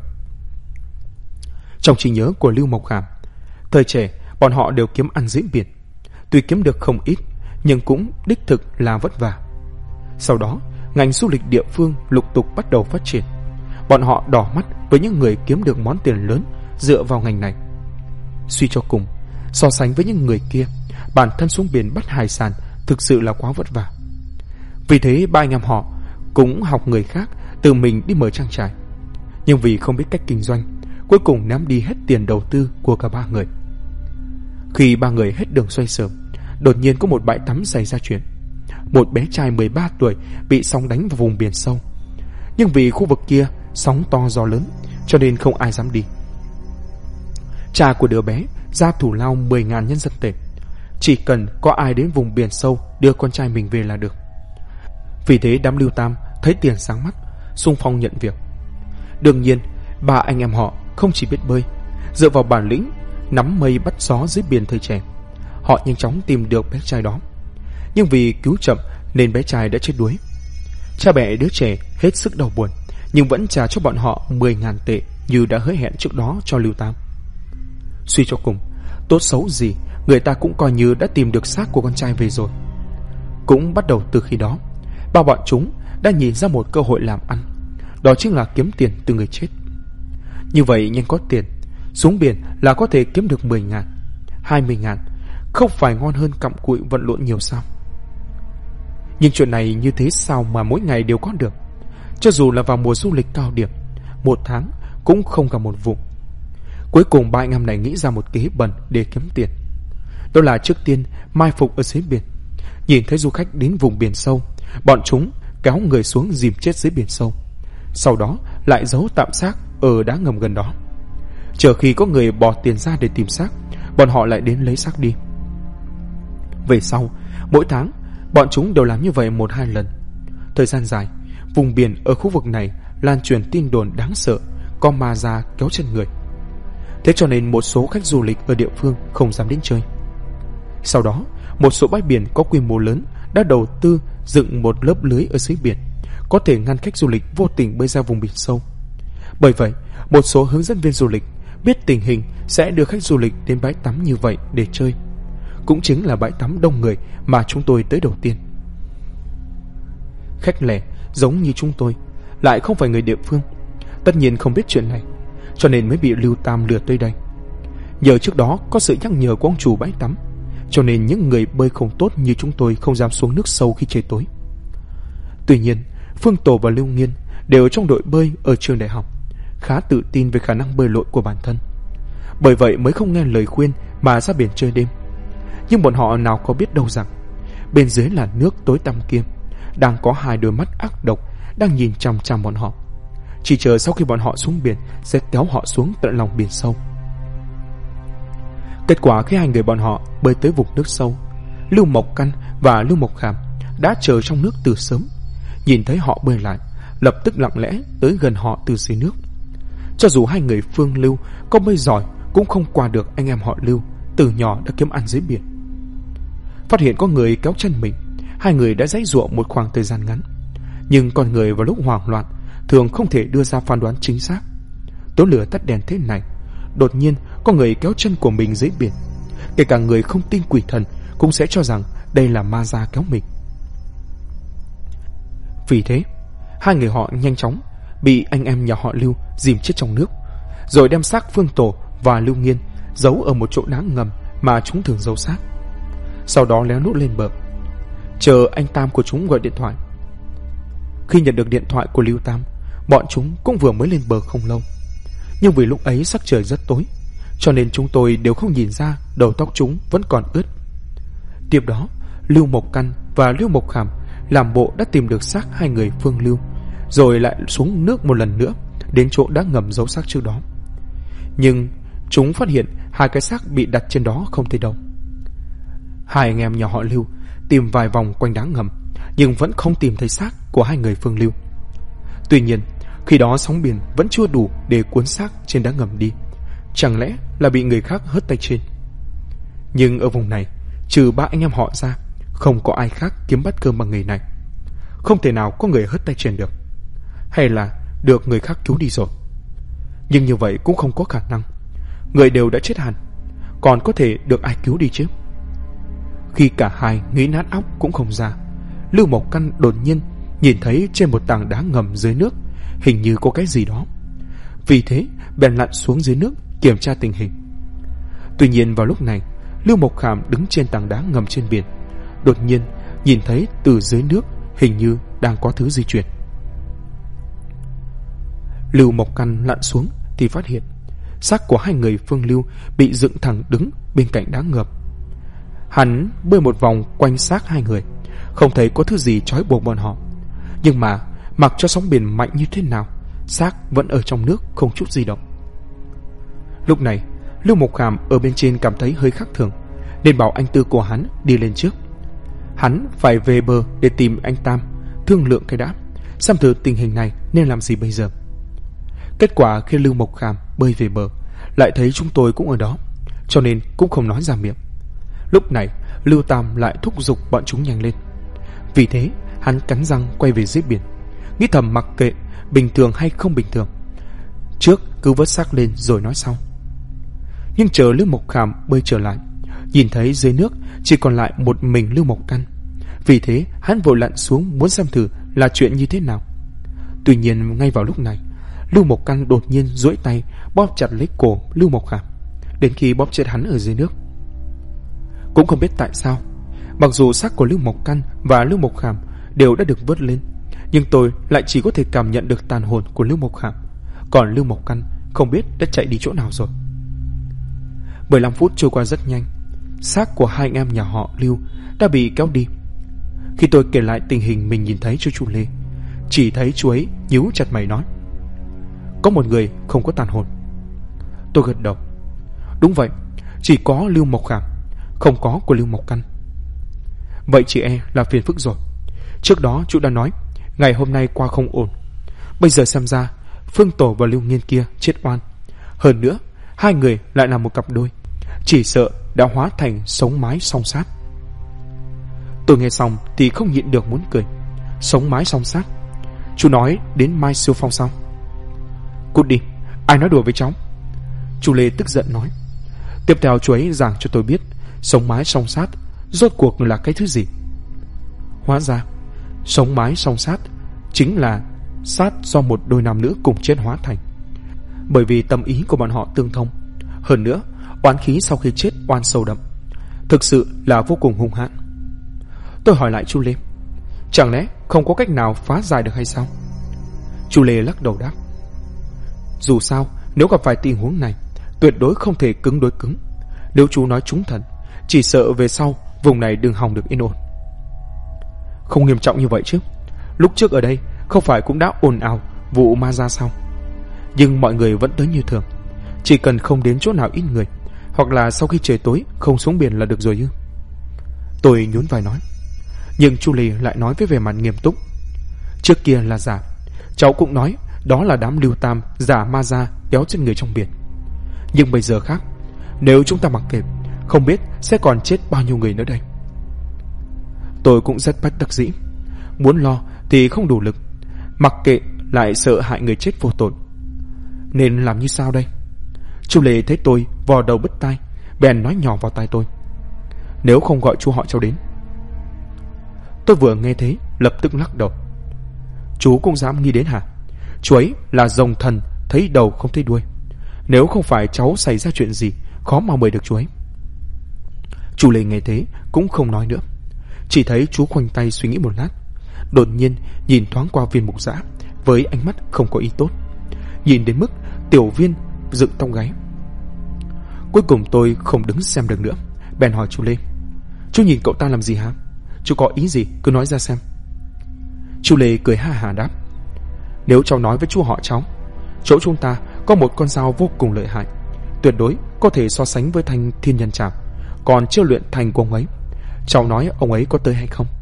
Trong trí nhớ của Lưu Mộc Khảm, thời trẻ bọn họ đều kiếm ăn dưới biển. Tuy kiếm được không ít, nhưng cũng đích thực là vất vả. Sau đó, ngành du lịch địa phương lục tục bắt đầu phát triển. Bọn họ đỏ mắt với những người kiếm được món tiền lớn dựa vào ngành này. Suy cho cùng, so sánh với những người kia, bản thân xuống biển bắt hải sản thực sự là quá vất vả. Vì thế ba anh em họ cũng học người khác tự mình đi mở trang trại. Nhưng vì không biết cách kinh doanh, cuối cùng ném đi hết tiền đầu tư của cả ba người. Khi ba người hết đường xoay sở, đột nhiên có một bãi tắm xảy ra chuyện. Một bé trai 13 tuổi bị sóng đánh vào vùng biển sâu. Nhưng vì khu vực kia sóng to gió lớn, cho nên không ai dám đi. Cha của đứa bé ra thủ lao 10.000 nhân dân tệ, chỉ cần có ai đến vùng biển sâu đưa con trai mình về là được. Vì thế đám Lưu Tam thấy tiền sáng mắt, xung phong nhận việc. Đương nhiên, ba anh em họ không chỉ biết bơi, dựa vào bản lĩnh nắm mây bắt gió dưới biển thời trẻ, họ nhanh chóng tìm được bé trai đó. Nhưng vì cứu chậm nên bé trai đã chết đuối. Cha mẹ đứa trẻ hết sức đau buồn, nhưng vẫn trả cho bọn họ 10.000 tệ như đã hứa hẹn trước đó cho Lưu Tam. Suy cho cùng, tốt xấu gì người ta cũng coi như đã tìm được xác của con trai về rồi. Cũng bắt đầu từ khi đó, ba bọn chúng đã nhìn ra một cơ hội làm ăn, đó chính là kiếm tiền từ người chết. Như vậy nhanh có tiền, xuống biển là có thể kiếm được 10.000, 20.000, không phải ngon hơn cặm cụi vận lộn nhiều sao? Nhưng chuyện này như thế sao mà mỗi ngày đều có được? Cho dù là vào mùa du lịch cao điểm, một tháng cũng không gặp một vụ. Cuối cùng ba anh em này nghĩ ra một kế bẩn để kiếm tiền. Đó là trước tiên mai phục ở dưới biển. Nhìn thấy du khách đến vùng biển sâu, bọn chúng kéo người xuống dìm chết dưới biển sâu. Sau đó lại giấu tạm xác ở đá ngầm gần đó. Chờ khi có người bỏ tiền ra để tìm xác, bọn họ lại đến lấy xác đi. Về sau, mỗi tháng bọn chúng đều làm như vậy 1-2 lần. Thời gian dài, vùng biển ở khu vực này lan truyền tin đồn đáng sợ có ma da kéo chân người. Thế cho nên một số khách du lịch ở địa phương không dám đến chơi. Sau đó, một số bãi biển có quy mô lớn đã đầu tư dựng một lớp lưới ở dưới biển, có thể ngăn khách du lịch vô tình bơi ra vùng biển sâu. Bởi vậy, một số hướng dẫn viên du lịch biết tình hình sẽ đưa khách du lịch đến bãi tắm như vậy để chơi. Cũng chính là bãi tắm đông người mà chúng tôi tới đầu tiên. Khách lẻ giống như chúng tôi, lại không phải người địa phương, tất nhiên không biết chuyện này, cho nên mới bị Lưu Tam lừa tới đây. Nhờ trước đó có sự nhắc nhở của ông chủ bãi tắm, cho nên những người bơi không tốt như chúng tôi không dám xuống nước sâu khi trời tối. Tuy nhiên, Phương Tổ và Lưu Nghiên đều trong đội bơi ở trường đại học, khá tự tin về khả năng bơi lội của bản thân. Bởi vậy mới không nghe lời khuyên mà ra biển chơi đêm. Nhưng bọn họ nào có biết đâu rằng bên dưới là nước tối tăm kia đang có hai đôi mắt ác độc đang nhìn chằm chằm bọn họ, chỉ chờ sau khi bọn họ xuống biển sẽ kéo họ xuống tận lòng biển sâu. Kết quả khi hai người bọn họ bơi tới vùng nước sâu, Lưu Mộc Căn và Lưu Mộc Khảm đã chờ trong nước từ sớm, nhìn thấy họ bơi lại, lập tức lặng lẽ tới gần họ từ dưới nước. Cho dù hai người Phương Lưu có bơi giỏi cũng không qua được anh em họ Lưu từ nhỏ đã kiếm ăn dưới biển. Phát hiện có người kéo chân mình, hai người đã giãy giụa một khoảng thời gian ngắn, nhưng con người vào lúc hoảng loạn thường không thể đưa ra phán đoán chính xác. Tối lửa tắt đèn thế này, đột nhiên có người kéo chân của mình dưới biển, kể cả người không tin quỷ thần cũng sẽ cho rằng đây là ma da kéo mình. Vì thế, hai người họ nhanh chóng bị anh em nhà họ Lưu dìm chết trong nước, rồi đem xác Phương Tổ và Lưu Nghiên giấu ở một chỗ đá ngầm mà chúng thường giấu xác. Sau đó leo nút lên bờ, chờ anh Tam của chúng gọi điện thoại. Khi nhận được điện thoại của Lưu Tam, bọn chúng cũng vừa mới lên bờ không lâu, nhưng vì lúc ấy sắc trời rất tối, cho nên chúng tôi đều không nhìn ra đầu tóc chúng vẫn còn ướt. Tiếp đó, Lưu Mộc Căn và Lưu Mộc Khảm làm bộ đã tìm được xác hai người Phương Lưu, rồi lại xuống nước một lần nữa đến chỗ đã ngầm giấu xác trước đó. Nhưng chúng phát hiện hai cái xác bị đặt trên đó không thấy đâu. Hai anh em nhà họ Lưu tìm vài vòng quanh đá ngầm, nhưng vẫn không tìm thấy xác của hai người Phương Lưu. Tuy nhiên, khi đó sóng biển vẫn chưa đủ để cuốn xác trên đá ngầm đi, chẳng lẽ là bị người khác hất tay trên. Nhưng ở vùng này, trừ ba anh em họ ra, không có ai khác kiếm bắt cơm bằng nghề này. Không thể nào có người hất tay trên được, hay là được người khác cứu đi rồi. Nhưng như vậy cũng không có khả năng, người đều đã chết hẳn, còn có thể được ai cứu đi chứ? Khi cả hai nghĩ nát óc cũng không ra, Lưu Mộc Căn đột nhiên nhìn thấy trên một tảng đá ngầm dưới nước hình như có cái gì đó. Vì thế bèn lặn xuống dưới nước kiểm tra tình hình. Tuy nhiên vào lúc này, Lưu Mộc Khảm đứng trên tảng đá ngầm trên biển, đột nhiên nhìn thấy từ dưới nước hình như đang có thứ di chuyển. Lưu Mộc Căn lặn xuống thì phát hiện xác của hai người Phương Lưu bị dựng thẳng đứng bên cạnh đá ngầm. Hắn bơi một vòng quanh xác hai người, không thấy có thứ gì trói buộc bọn họ, nhưng mà mặc cho sóng biển mạnh như thế nào, xác vẫn ở trong nước không chút di động. Lúc này, Lưu Mộc Khảm ở bên trên cảm thấy hơi khác thường, nên bảo anh Tư của hắn đi lên trước. Hắn phải về bờ để tìm anh Tam, thương lượng cái đã, xem thử tình hình này nên làm gì bây giờ. Kết quả khi Lưu Mộc Khảm bơi về bờ, lại thấy chúng tôi cũng ở đó, cho nên cũng không nói ra miệng. Lúc này, Lưu Tam lại thúc giục bọn chúng nhanh lên. Vì thế, hắn cắn răng quay về dưới biển, nghĩ thầm mặc kệ bình thường hay không bình thường, trước cứ vớt xác lên rồi nói sau. Nhưng chờ Lưu Mộc Khảm bơi trở lại, nhìn thấy dưới nước chỉ còn lại một mình Lưu Mộc Căn. Vì thế hắn vội lặn xuống muốn xem thử là chuyện như thế nào. Tuy nhiên ngay vào lúc này, Lưu Mộc Căn đột nhiên duỗi tay bóp chặt lấy cổ Lưu Mộc Khảm, đến khi bóp chết hắn ở dưới nước. Cũng không biết tại sao, mặc dù xác của Lưu Mộc Căn và Lưu Mộc Khảm đều đã được vớt lên, nhưng tôi lại chỉ có thể cảm nhận được tàn hồn của Lưu Mộc Khảm, còn Lưu Mộc Căn không biết đã chạy đi chỗ nào rồi. 15 phút trôi qua rất nhanh, xác của hai anh em nhà họ Lưu đã bị kéo đi. Khi tôi kể lại tình hình mình nhìn thấy cho chú Lê, chỉ thấy chú ấy nhíu chặt mày nói: có một người không có tàn hồn. Tôi gật đầu. Đúng vậy, chỉ có Lưu Mộc Khảm, không có của Lưu Mộc Căn. Vậy chị e là phiền phức rồi. Trước đó chú đã nói ngày hôm nay qua không ổn. Bây giờ xem ra Phương Tổ và Lưu Nghiên kia chết oan. Hơn nữa hai người lại là một cặp đôi, chỉ sợ đã hóa thành sống mái song sát. Tôi nghe xong thì không nhịn được muốn cười. Sống mái song sát? Chú nói đến Mai Siêu Phong sao? Cút đi, ai nói đùa với cháu? Chú Lê tức giận nói. Tiếp theo chú ấy giảng cho tôi biết sống mái song sát rốt cuộc là cái thứ gì. Hóa ra sống mái song sát chính là sát do một đôi nam nữ cùng chết hóa thành. Bởi vì tâm ý của bọn họ tương thông, hơn nữa oán khí sau khi chết oan sâu đậm, thực sự là vô cùng hung hãn. Tôi hỏi lại chú Lê, chẳng lẽ không có cách nào phá giải được hay sao? Chú Lê lắc đầu đáp, dù sao nếu gặp phải tình huống này, tuyệt đối không thể cứng đối cứng. Nếu chú nói trúng thần, chỉ sợ về sau vùng này đừng hòng được yên ổn. không nghiêm trọng như vậy chứ. Lúc trước ở đây không phải cũng đã ồn ào vụ ma ra sao? Nhưng mọi người vẫn tới như thường, chỉ cần không đến chỗ nào ít người, hoặc là sau khi trời tối không xuống biển là được rồi ư? Tôi nhún vai nói. Nhưng Chu Lê lại nói với vẻ mặt nghiêm túc. Trước kia là giả, cháu cũng nói đó là đám lưu tam giả ma ra kéo chân người trong biển. Nhưng bây giờ khác, nếu chúng ta mặc kệ, không biết sẽ còn chết bao nhiêu người nữa đây. Tôi cũng rất bất đắc dĩ, muốn lo thì không đủ lực, mặc kệ lại sợ hại người chết vô tội. Nên làm như sao đây? Chu Lê thấy tôi vò đầu bứt tai, bèn nói nhỏ vào tai tôi. Nếu không gọi chú họ cháu đến. Tôi vừa nghe thế lập tức lắc đầu. Chú cũng dám nghĩ đến hả? Chú ấy là rồng thần, thấy đầu không thấy đuôi. Nếu không phải cháu xảy ra chuyện gì, khó mà mời được chú ấy. Chu Lê nghe thế cũng không nói nữa, chỉ thấy chú khoanh tay suy nghĩ một lát, đột nhiên nhìn thoáng qua Viên Mục Dã với ánh mắt không có ý tốt, nhìn đến mức Tiểu Viên dựng tóc gáy. Cuối cùng tôi không đứng xem được nữa, bèn hỏi chú Lê. Chú nhìn cậu ta làm gì hả? Chú có ý gì cứ nói ra xem. Chu Lê cười ha hả đáp. Nếu cháu nói với chú họ cháu, chỗ chúng ta có một con dao vô cùng lợi hại, tuyệt đối có thể so sánh với thanh thiên nhân trảm, còn chưa luyện thành của ông ấy. Cháu nói ông ấy có tới hay không?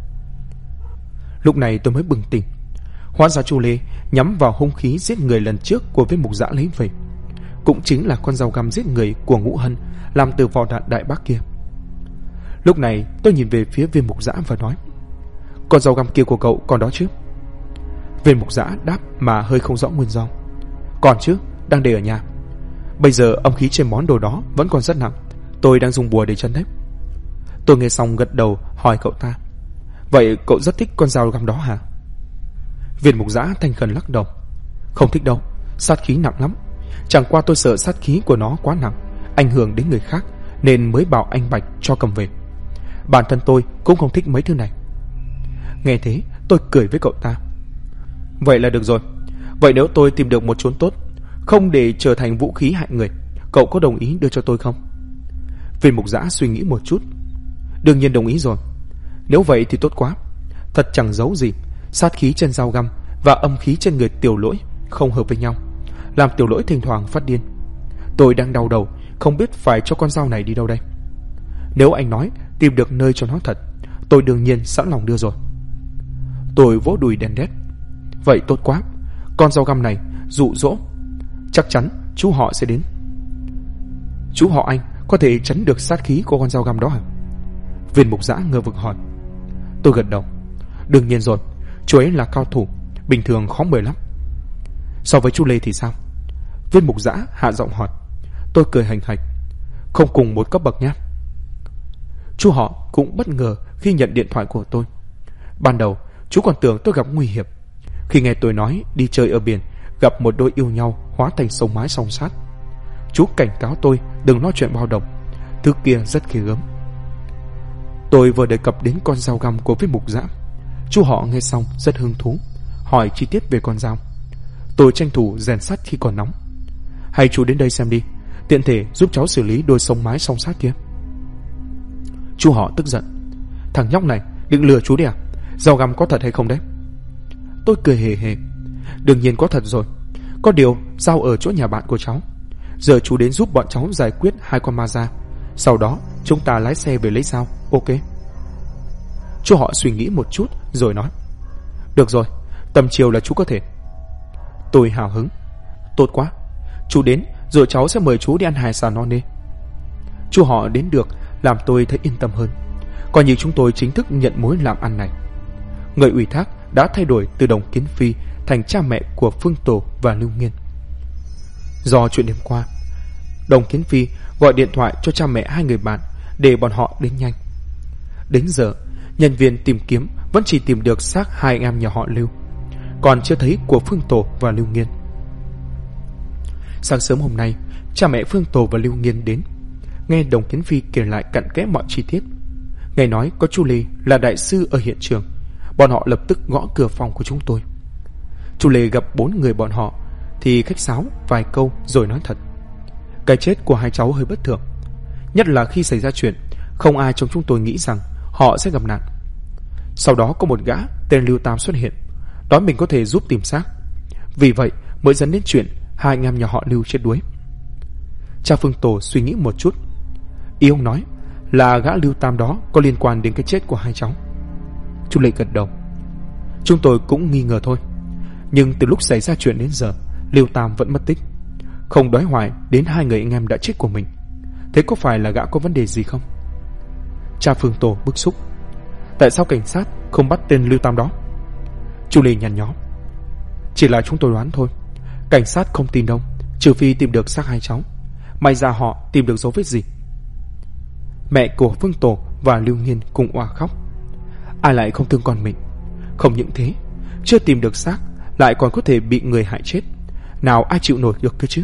Lúc này tôi mới bừng tỉnh. Hóa ra Chu Lê nhắm vào hung khí giết người lần trước của Viên Mục Dã lấy về, cũng chính là con dao găm giết người của Ngũ Hân làm từ vỏ đạn đại bác kia. Lúc này tôi nhìn về phía Viên Mục Dã và nói. Con dao găm kia của cậu còn đó chứ? Viên Mục Dã đáp mà hơi không rõ nguyên do. Còn chứ, đang để ở nhà. Bây giờ âm khí trên món đồ đó vẫn còn rất nặng, tôi đang dùng bùa để chấn đấy. Tôi nghe xong gật đầu hỏi cậu ta. Vậy cậu rất thích con dao găm đó hả? Viên Mục Dã thành khẩn lắc đầu. Không thích đâu, sát khí nặng lắm. Chẳng qua tôi sợ sát khí của nó quá nặng, ảnh hưởng đến người khác, nên mới bảo anh Bạch cho cầm về. Bản thân tôi cũng không thích mấy thứ này. Nghe thế tôi cười với cậu ta. Vậy là được rồi. Vậy nếu tôi tìm được một chốn tốt, không để trở thành vũ khí hại người, cậu có đồng ý đưa cho tôi không? Viên Mục Dã suy nghĩ một chút. Đương nhiên đồng ý rồi. Nếu vậy thì tốt quá. Thật chẳng giấu gì, sát khí trên dao găm và âm khí trên người Tiểu Lỗi không hợp với nhau, làm Tiểu Lỗi thỉnh thoảng phát điên. Tôi đang đau đầu, không biết phải cho con dao này đi đâu đây. Nếu anh nói tìm được nơi cho nó thật, tôi đương nhiên sẵn lòng đưa rồi. Tôi vỗ đùi đen đét. Vậy tốt quá, con dao găm này dụ dỗ, chắc chắn chú họ sẽ đến. Chú họ anh có thể tránh được sát khí của con dao găm đó hả? Viên Mục Dã ngờ vực hỏi. Tôi gật đầu. Đương nhiên rồi, chú ấy là cao thủ, bình thường khó mời lắm. So với chú Lê thì sao? Viên Mục Dã hạ giọng hỏi. Tôi cười hành hạch. Không cùng một cấp bậc nhé. Chú họ cũng bất ngờ khi nhận điện thoại của tôi. Ban đầu chú còn tưởng tôi gặp nguy hiểm. Khi nghe tôi nói đi chơi ở biển gặp một đôi yêu nhau hóa thành sông mái song sát, chú cảnh cáo tôi đừng nói chuyện bao đồng, thứ kia rất ghê gớm. Tôi vừa đề cập đến con dao găm của Viên Mục Dã, chú họ nghe xong rất hứng thú, hỏi chi tiết về con dao. Tôi tranh thủ rèn sắt khi còn nóng. Hay chú đến đây xem đi, tiện thể giúp cháu xử lý đôi sông mái song sát kia. Chú họ tức giận. Thằng nhóc này định lừa chú đi à? Dao găm có thật hay không đấy? Tôi cười hề hề. Đương nhiên có thật rồi. Có điều dao ở chỗ nhà bạn của cháu. Giờ chú đến giúp bọn cháu giải quyết hai con ma ra, sau đó chúng ta lái xe về lấy dao. Ok. Chú họ suy nghĩ một chút rồi nói. Được rồi, tầm chiều là chú có thể. Tôi hào hứng. Tốt quá, chú đến rồi cháu sẽ mời chú đi ăn hải sản non đi. Chú họ đến được làm tôi thấy yên tâm hơn, coi như chúng tôi chính thức nhận mối làm ăn này. Người ủy thác đã thay đổi từ Đồng Kiến Phi thành cha mẹ của Phương Tổ và Lưu Nghiên. Do chuyện đêm qua, Đồng Kiến Phi gọi điện thoại cho cha mẹ hai người bạn để bọn họ đến nhanh. Đến giờ, nhân viên tìm kiếm vẫn chỉ tìm được xác hai anh em nhà họ Lưu, còn chưa thấy của Phương Tổ và Lưu Nghiên. Sáng sớm hôm nay, cha mẹ Phương Tổ và Lưu Nghiên đến, nghe Đồng Kiến Phi kể lại cặn kẽ mọi chi tiết. Nghe nói có chú Lê là đại sư ở hiện trường, bọn họ lập tức gõ cửa phòng của chúng tôi. Chú Lê gặp 4 người bọn họ thì khách sáo vài câu rồi nói thật. Cái chết của hai cháu hơi bất thường, nhất là khi xảy ra chuyện, không ai trong chúng tôi nghĩ rằng họ sẽ gặp nạn. Sau đó có một gã tên Lưu Tam xuất hiện, nói mình có thể giúp tìm xác. Vì vậy mới dẫn đến chuyện hai anh em nhà họ Lưu chết đuối. Cha Phương Tổ suy nghĩ một chút. Ý ông nói là gã Lưu Tam đó có liên quan đến cái chết của hai cháu. Chu Lệ gật đầu. Chúng tôi cũng nghi ngờ thôi, nhưng từ lúc xảy ra chuyện đến giờ Lưu Tam vẫn mất tích, không đói hoài đến hai người anh em đã chết của mình. Thế có phải là gã có vấn đề gì không? Cha Phương Tổ bức xúc. Tại sao cảnh sát không bắt tên Lưu Tam đó? Chu Lệ nhăn nhó. Chỉ là chúng tôi đoán thôi. Cảnh sát không tin đâu, trừ phi tìm được xác hai cháu. May ra họ tìm được dấu vết gì. Mẹ của Phương Tổ và Lưu Nghiên cùng òa khóc. Ai lại không thương con mình? Không những thế, chưa tìm được xác lại còn có thể bị người hại chết. Nào ai chịu nổi được cơ chứ?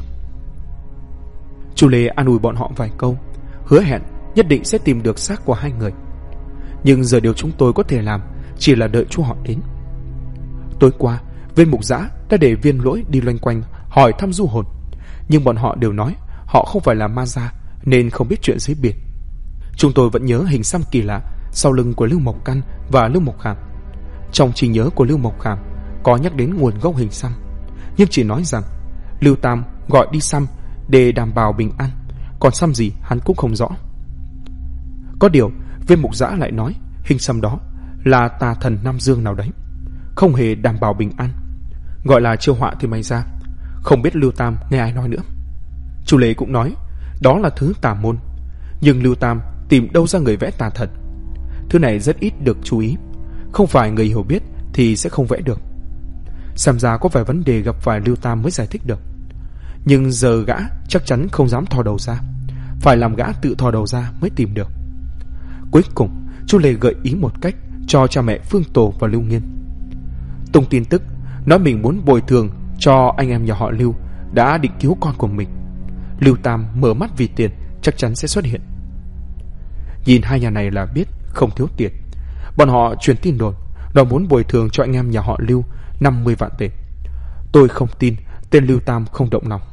Chu Lê an ủi bọn họ vài câu, hứa hẹn nhất định sẽ tìm được xác của hai người. Nhưng giờ điều chúng tôi có thể làm chỉ là đợi chú họ đến. Tối qua Viên Mục Dã đã để Viên Lỗi đi loanh quanh hỏi thăm du hồn, nhưng bọn họ đều nói họ không phải là ma gia nên không biết chuyện dưới biển. Chúng tôi vẫn nhớ hình xăm kỳ lạ sau lưng của Lưu Mộc Căn và Lưu Mộc Khảm. Trong trí nhớ của Lưu Mộc Khảm có nhắc đến nguồn gốc hình xăm, nhưng chỉ nói rằng Lưu Tam gọi đi xăm để đảm bảo bình an, còn xăm gì hắn cũng không rõ. Có điều Viên Mục Dã lại nói hình xăm đó là tà thần Nam Dương nào đấy, không hề đảm bảo bình an, gọi là chiêu họa thì may ra. Không biết Lưu Tam nghe ai nói nữa. Chu Lê cũng nói đó là thứ tà môn, nhưng Lưu Tam tìm đâu ra người vẽ tà thần? Thứ này rất ít được chú ý, không phải người hiểu biết thì sẽ không vẽ được. Xem ra có vài vấn đề gặp phải Lưu Tam mới giải thích được. Nhưng giờ gã chắc chắn không dám thò đầu ra, phải làm gã tự thò đầu ra mới tìm được. Cuối cùng Chu Lê gợi ý một cách cho cha mẹ Phương Tổ và Lưu Nghiên. Tung tin tức nói mình muốn bồi thường cho anh em nhà họ Lưu đã định cứu con của mình. Lưu Tam mở mắt vì tiền chắc chắn sẽ xuất hiện. Nhìn hai nhà này là biết không thiếu tiền. Bọn họ truyền tin đồn nó muốn bồi thường cho anh em nhà họ Lưu 50 vạn tệ. Tôi không tin tên Lưu Tam không động lòng.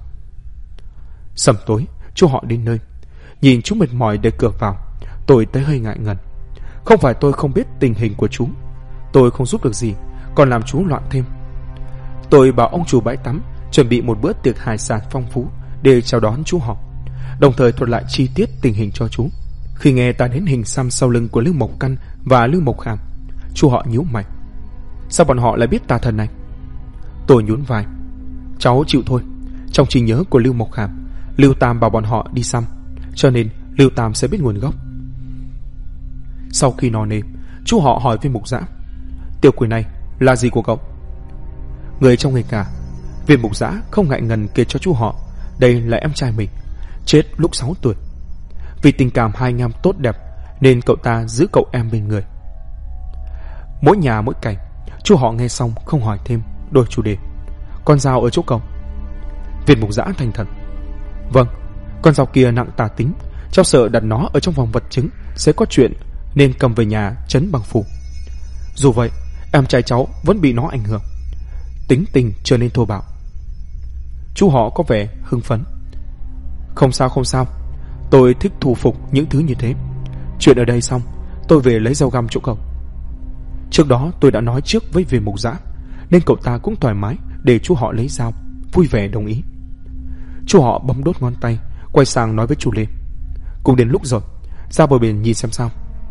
Sầm tối chú họ đến nơi, nhìn chú mệt mỏi để cửa vào, tôi thấy hơi ngại ngần. Không phải tôi không biết tình hình của chú, tôi không giúp được gì, còn làm chú loạn thêm. Tôi bảo ông chủ bãi tắm chuẩn bị một bữa tiệc hải sản phong phú để chào đón chú họ, đồng thời thuật lại chi tiết tình hình cho chú. Khi nghe ta đến hình xăm sau lưng của Lưu Mộc Căn và Lưu Mộc Khảm, chú họ nhíu mày. Sao bọn họ lại biết tà thần này? Tôi nhún vai. Cháu chịu thôi. Trong trí nhớ của Lưu Mộc Khảm, Lưu Tam bảo bọn họ đi xăm, cho nên Lưu Tam sẽ biết nguồn gốc. Sau khi no nê, chú họ hỏi Viên Mục Dã, tiểu quỷ này là gì của cậu? Người trong người cả, Viên Mục Dã không ngại ngần kể cho chú họ đây là em trai mình, chết lúc 6 tuổi. Vì tình cảm hai anh em tốt đẹp nên cậu ta giữ cậu em bên người. Mỗi nhà mỗi cảnh. Chú họ nghe xong không hỏi thêm, đổi chủ đề. Con dao ở chỗ cậu? Viên Mục Dã thành thật. Vâng, con dao kia nặng tà tính, cháu sợ đặt nó ở trong vòng vật chứng sẽ có chuyện nên cầm về nhà trấn bằng phủ. Dù vậy em trai cháu vẫn bị nó ảnh hưởng, tính tình trở nên thô bạo. Chú họ có vẻ hưng phấn. Không sao không sao, tôi thích thu phục những thứ như thế. Chuyện ở đây xong, tôi về lấy dao găm chỗ cậu. Trước đó tôi đã nói trước với Viên Mục Dã, nên cậu ta cũng thoải mái để chú họ lấy dao, vui vẻ đồng ý. Chú họ bấm đốt ngón tay, quay sang nói với chú Lê, cũng đến lúc rồi, ra bờ biển nhìn xem sao.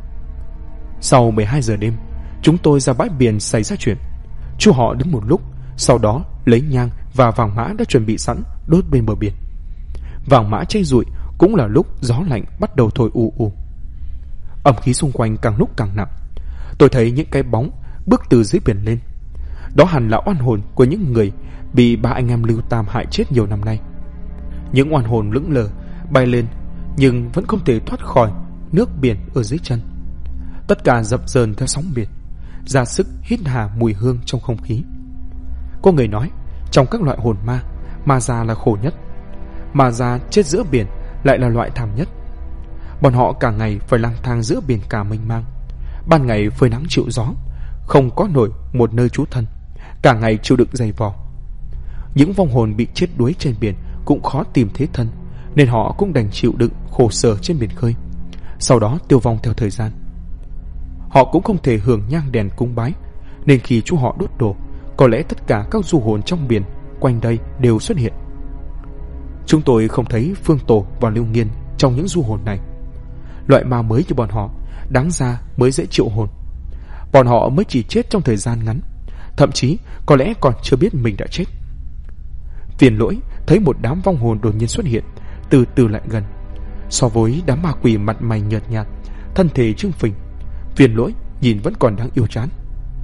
Sau 12 giờ đêm, chúng tôi ra bãi biển xảy ra chuyện. Chú họ đứng một lúc, sau đó lấy nhang và vàng mã đã chuẩn bị sẵn đốt bên bờ biển. Vàng mã cháy rụi cũng là lúc gió lạnh bắt đầu thổi ù ù. Âm khí xung quanh càng lúc càng nặng. Tôi thấy những cái bóng bước từ dưới biển lên. Đó hẳn là oan hồn của những người bị ba anh em Lưu Tam hại chết nhiều năm nay. Những oan hồn lững lờ bay lên nhưng vẫn không thể thoát khỏi nước biển ở dưới chân. Tất cả dập dờn theo sóng biển, ra sức hít hà mùi hương trong không khí. Có người nói trong các loại hồn ma, ma già là khổ nhất. Ma già chết giữa biển lại là loại thảm nhất. Bọn họ cả ngày phải lang thang giữa biển cả mênh mang, ban ngày phơi nắng chịu gió, không có nổi một nơi trú thân, cả ngày chịu đựng dày vò. Những vong hồn bị chết đuối trên biển cũng khó tìm thế thân, nên họ cũng đành chịu đựng khổ sở trên biển khơi, sau đó tiêu vong theo thời gian. Họ cũng không thể hưởng nhang đèn cúng bái, nên khi chú họ đốt đồ, có lẽ tất cả các du hồn trong biển quanh đây đều xuất hiện. Chúng tôi không thấy Phương Tổ và Lưu Nghiên trong những du hồn này. Loại ma mới như bọn họ đáng ra mới dễ triệu hồn. Bọn họ mới chỉ chết trong thời gian ngắn, thậm chí có lẽ còn chưa biết mình đã chết. Viên Lỗi thấy một đám vong hồn đột nhiên xuất hiện, từ từ lại gần. So với đám ma quỷ mặt mày nhợt nhạt, thân thể trưng phình, Viên Lỗi nhìn vẫn còn đáng yêu chán.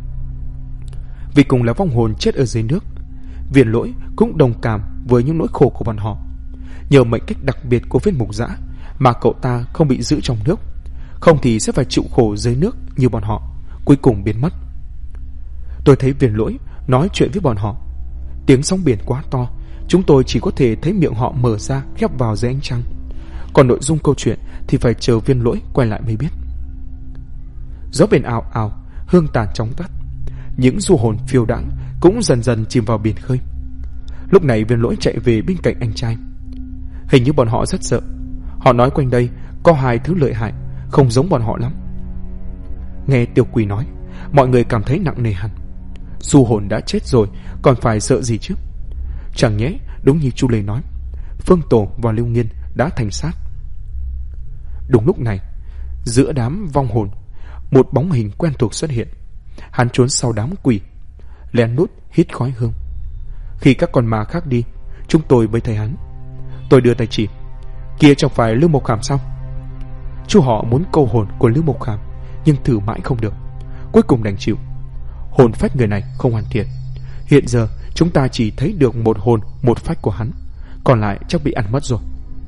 Vì cùng là vong hồn chết ở dưới nước, Viên Lỗi cũng đồng cảm với những nỗi khổ của bọn họ. Nhờ mệnh cách đặc biệt của Viên Mục Dã mà cậu ta không bị giữ trong nước, không thì sẽ phải chịu khổ dưới nước như bọn họ, cuối cùng biến mất. Tôi thấy Viên Lỗi nói chuyện với bọn họ. Tiếng sóng biển quá to, chúng tôi chỉ có thể thấy miệng họ mở ra khép vào dưới ánh trăng. Còn nội dung câu chuyện thì phải chờ Viên Lỗi quay lại mới biết. Gió biển ào ào, hương tàn chóng tắt. Những du hồn phiêu đãng cũng dần dần chìm vào biển khơi. Lúc này Viên Lỗi chạy về bên cạnh anh trai. Hình như bọn họ rất sợ. Họ nói quanh đây có hai thứ lợi hại, không giống bọn họ lắm. Nghe Tiểu Quỷ nói, mọi người cảm thấy nặng nề hẳn. Du hồn đã chết rồi, còn phải sợ gì chứ? Chẳng nhẽ đúng như Chu Lê nói, Phương Tổ và Lưu Nghiên đã thành xác. Đúng lúc này, giữa đám vong hồn, một bóng hình quen thuộc xuất hiện. Hắn trốn sau đám quỷ, lén lút hít khói hương. Khi các con ma khác đi, chúng tôi mới thấy hắn. Tôi đưa tay chỉ, kia chẳng phải Lưu Mộc Khảm sao? Chú họ muốn câu hồn của Lưu Mộc Khảm, nhưng thử mãi không được, cuối cùng đành chịu. Hồn phách người này không hoàn thiện. Hiện giờ chúng ta chỉ thấy được một hồn một phách của hắn, còn lại chắc bị ăn mất rồi.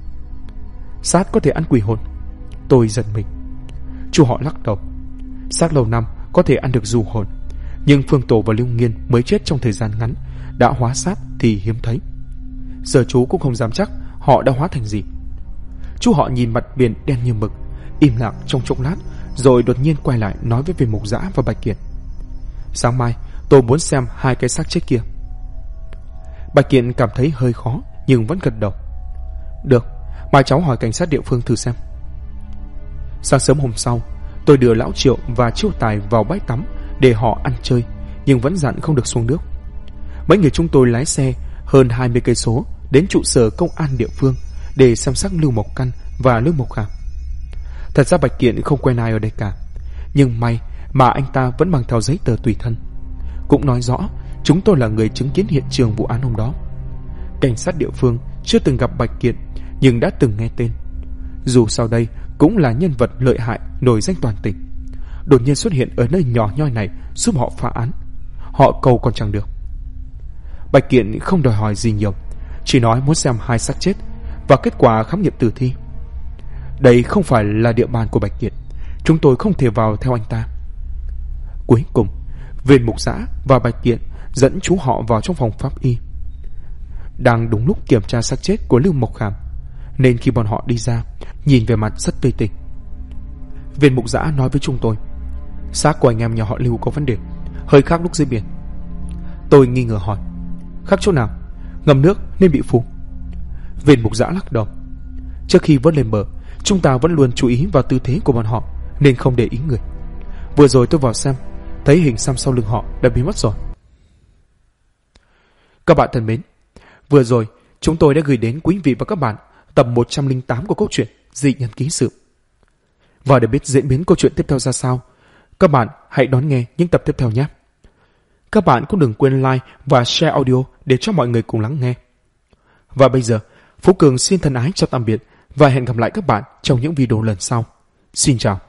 Sát có thể ăn quỷ hồn? Tôi giật mình. Chú họ lắc đầu. Sát lâu năm có thể ăn được du hồn, nhưng Phương Tổ và Lưu Nghiên mới chết trong thời gian ngắn, đã hóa sát thì hiếm thấy. Giờ chú cũng không dám chắc họ đã hóa thành gì. Chú họ nhìn mặt biển đen như mực, im lặng trong chốc lát, rồi đột nhiên quay lại nói với Viên Mục Dã và Bạch Kiệt: sáng mai tôi muốn xem hai cái xác chết kia. Bạch Kiệt cảm thấy hơi khó, nhưng vẫn gật đầu. Được, mai cháu hỏi cảnh sát địa phương thử xem. Sáng sớm hôm sau, tôi đưa Lão Triệu và Chiêu Tài vào bãi tắm để họ ăn chơi, nhưng vẫn dặn không được xuống nước. Mấy người chúng tôi lái xe hơn 20 cây số đến trụ sở công an địa phương để xem xác Lưu Mộc Căn và Lưu Mộc Khảm. Thật ra Bạch Kiện không quen ai ở đây cả, nhưng may mà anh ta vẫn mang theo giấy tờ tùy thân, cũng nói rõ chúng tôi là người chứng kiến hiện trường vụ án hôm đó. Cảnh sát địa phương chưa từng gặp Bạch Kiện, nhưng đã từng nghe tên. Dù sau đây cũng là nhân vật lợi hại nổi danh toàn tỉnh, đột nhiên xuất hiện ở nơi nhỏ nhoi này giúp họ phá án, họ cầu còn chẳng được. Bạch Kiện không đòi hỏi gì nhiều, chỉ nói muốn xem hai xác chết và kết quả khám nghiệm tử thi. Đây không phải là địa bàn của Bạch Kiện, chúng tôi không thể vào theo anh ta. Cuối cùng, Viên Mục Dã và Bạch Kiện dẫn chú họ vào trong phòng pháp y. Đang đúng lúc kiểm tra xác chết của Lưu Mộc Khảm, nên khi bọn họ đi ra, nhìn về mặt rất tươi tỉnh. Viên Mục Dã nói với chúng tôi: xác của anh em nhà họ Lưu có vấn đề, hơi khác lúc dưới biển. Tôi nghi ngờ hỏi: khác chỗ nào? Ngâm nước nên bị phù? Viên Mục Dã lắc đầu: trước khi vớt lên bờ, chúng ta vẫn luôn chú ý vào tư thế của bọn họ, nên không để ý người. Vừa rồi tôi vào xem, thấy hình xăm sau lưng họ đã biến mất rồi. Các bạn thân mến, vừa rồi chúng tôi đã gửi đến quý vị và các bạn tập 108 của câu chuyện Dị Nhân Ký Sự. Và để biết diễn biến câu chuyện tiếp theo ra sao, các bạn hãy đón nghe những tập tiếp theo nhé. Các bạn cũng đừng quên like và share audio để cho mọi người cùng lắng nghe. Và bây giờ, Phú Cường xin thân ái chào tạm biệt và hẹn gặp lại các bạn trong những video lần sau. Xin chào.